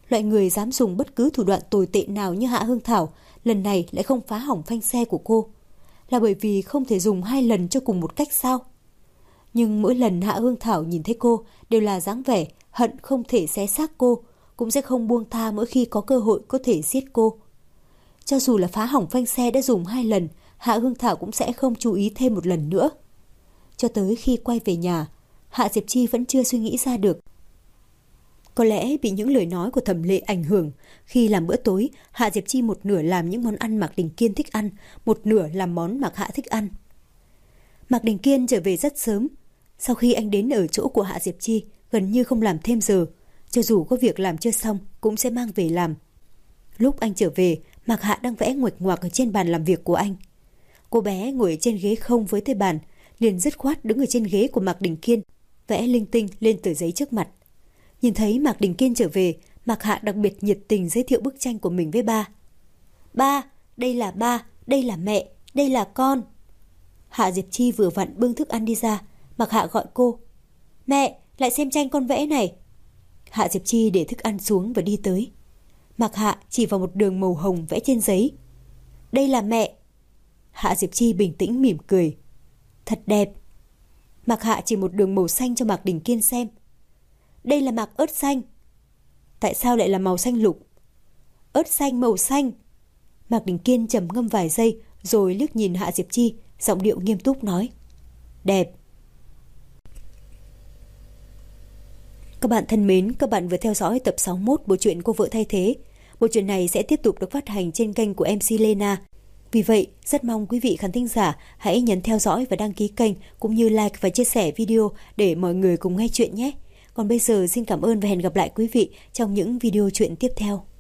Loại người dám dùng bất cứ thủ đoạn tồi tệ nào như Hạ Hương Thảo lần này lại không phá hỏng phanh xe của cô. Là bởi vì không thể dùng 2 lần cho cùng một cách sao? Nhưng mỗi lần Hạ Hương Thảo nhìn thấy cô đều là dáng vẻ hận không thể xé xác cô, cũng sẽ không buông tha mỗi khi có cơ hội có thể giết cô. Cho dù là phá hỏng phanh xe đã dùng 2 lần, Hạ Hương Thảo cũng sẽ không chú ý thêm một lần nữa. Cho tới khi quay về nhà, Hạ Diệp Chi vẫn chưa suy nghĩ ra được. Có lẽ bị những lời nói của Thẩm Lệ ảnh hưởng, khi làm bữa tối, Hạ Diệp Chi một nửa làm những món ăn Mạc Đình Kiên thích ăn, một nửa làm món Mạc Hạ thích ăn. Mạc Đình Kiên trở về rất sớm. Sau khi anh đến ở chỗ của Hạ Diệp Chi, gần như không làm thêm giờ. Cho dù có việc làm chưa xong, cũng sẽ mang về làm. Lúc anh trở về, Mạc Hạ đang vẽ nguệch ngoạc ở trên bàn làm việc của anh. Cô bé ngồi ở trên ghế không với tay bàn, liền dứt khoát đứng ở trên ghế của Mạc Đình Kiên, vẽ linh tinh lên tờ giấy trước mặt. Nhìn thấy Mạc Đình Kiên trở về, Mạc Hạ đặc biệt nhiệt tình giới thiệu bức tranh của mình với ba. Ba, đây là mẹ, đây là con. Hạ Diệp Chi vừa vặn bưng thức ăn đi ra, Mạc Hạ gọi cô. Mẹ, lại xem tranh con vẽ này. Hạ Diệp Chi để thức ăn xuống và đi tới. Mạc Hạ chỉ vào một đường màu hồng vẽ trên giấy. Đây là mẹ. Hạ Diệp Chi bình tĩnh mỉm cười. Thật đẹp. Mạc Hạ chỉ một đường màu xanh cho Mạc Đình Kiên xem. Đây là mạc ớt xanh. Tại sao lại là màu xanh lục? Ớt xanh màu xanh. Mạc Đình Kiên trầm ngâm vài giây rồi liếc nhìn Hạ Diệp Chi, giọng điệu nghiêm túc nói. Đẹp. Các bạn thân mến, các bạn vừa theo dõi tập 61 bộ truyện Cô Vợ Thay Thế. Bộ truyện này sẽ tiếp tục được phát hành trên kênh của MC Lena. Vì vậy, rất mong quý vị khán thính giả hãy nhấn theo dõi và đăng ký kênh cũng như like và chia sẻ video để mọi người cùng nghe chuyện nhé. Còn bây giờ xin cảm ơn và hẹn gặp lại quý vị trong những video chuyện tiếp theo.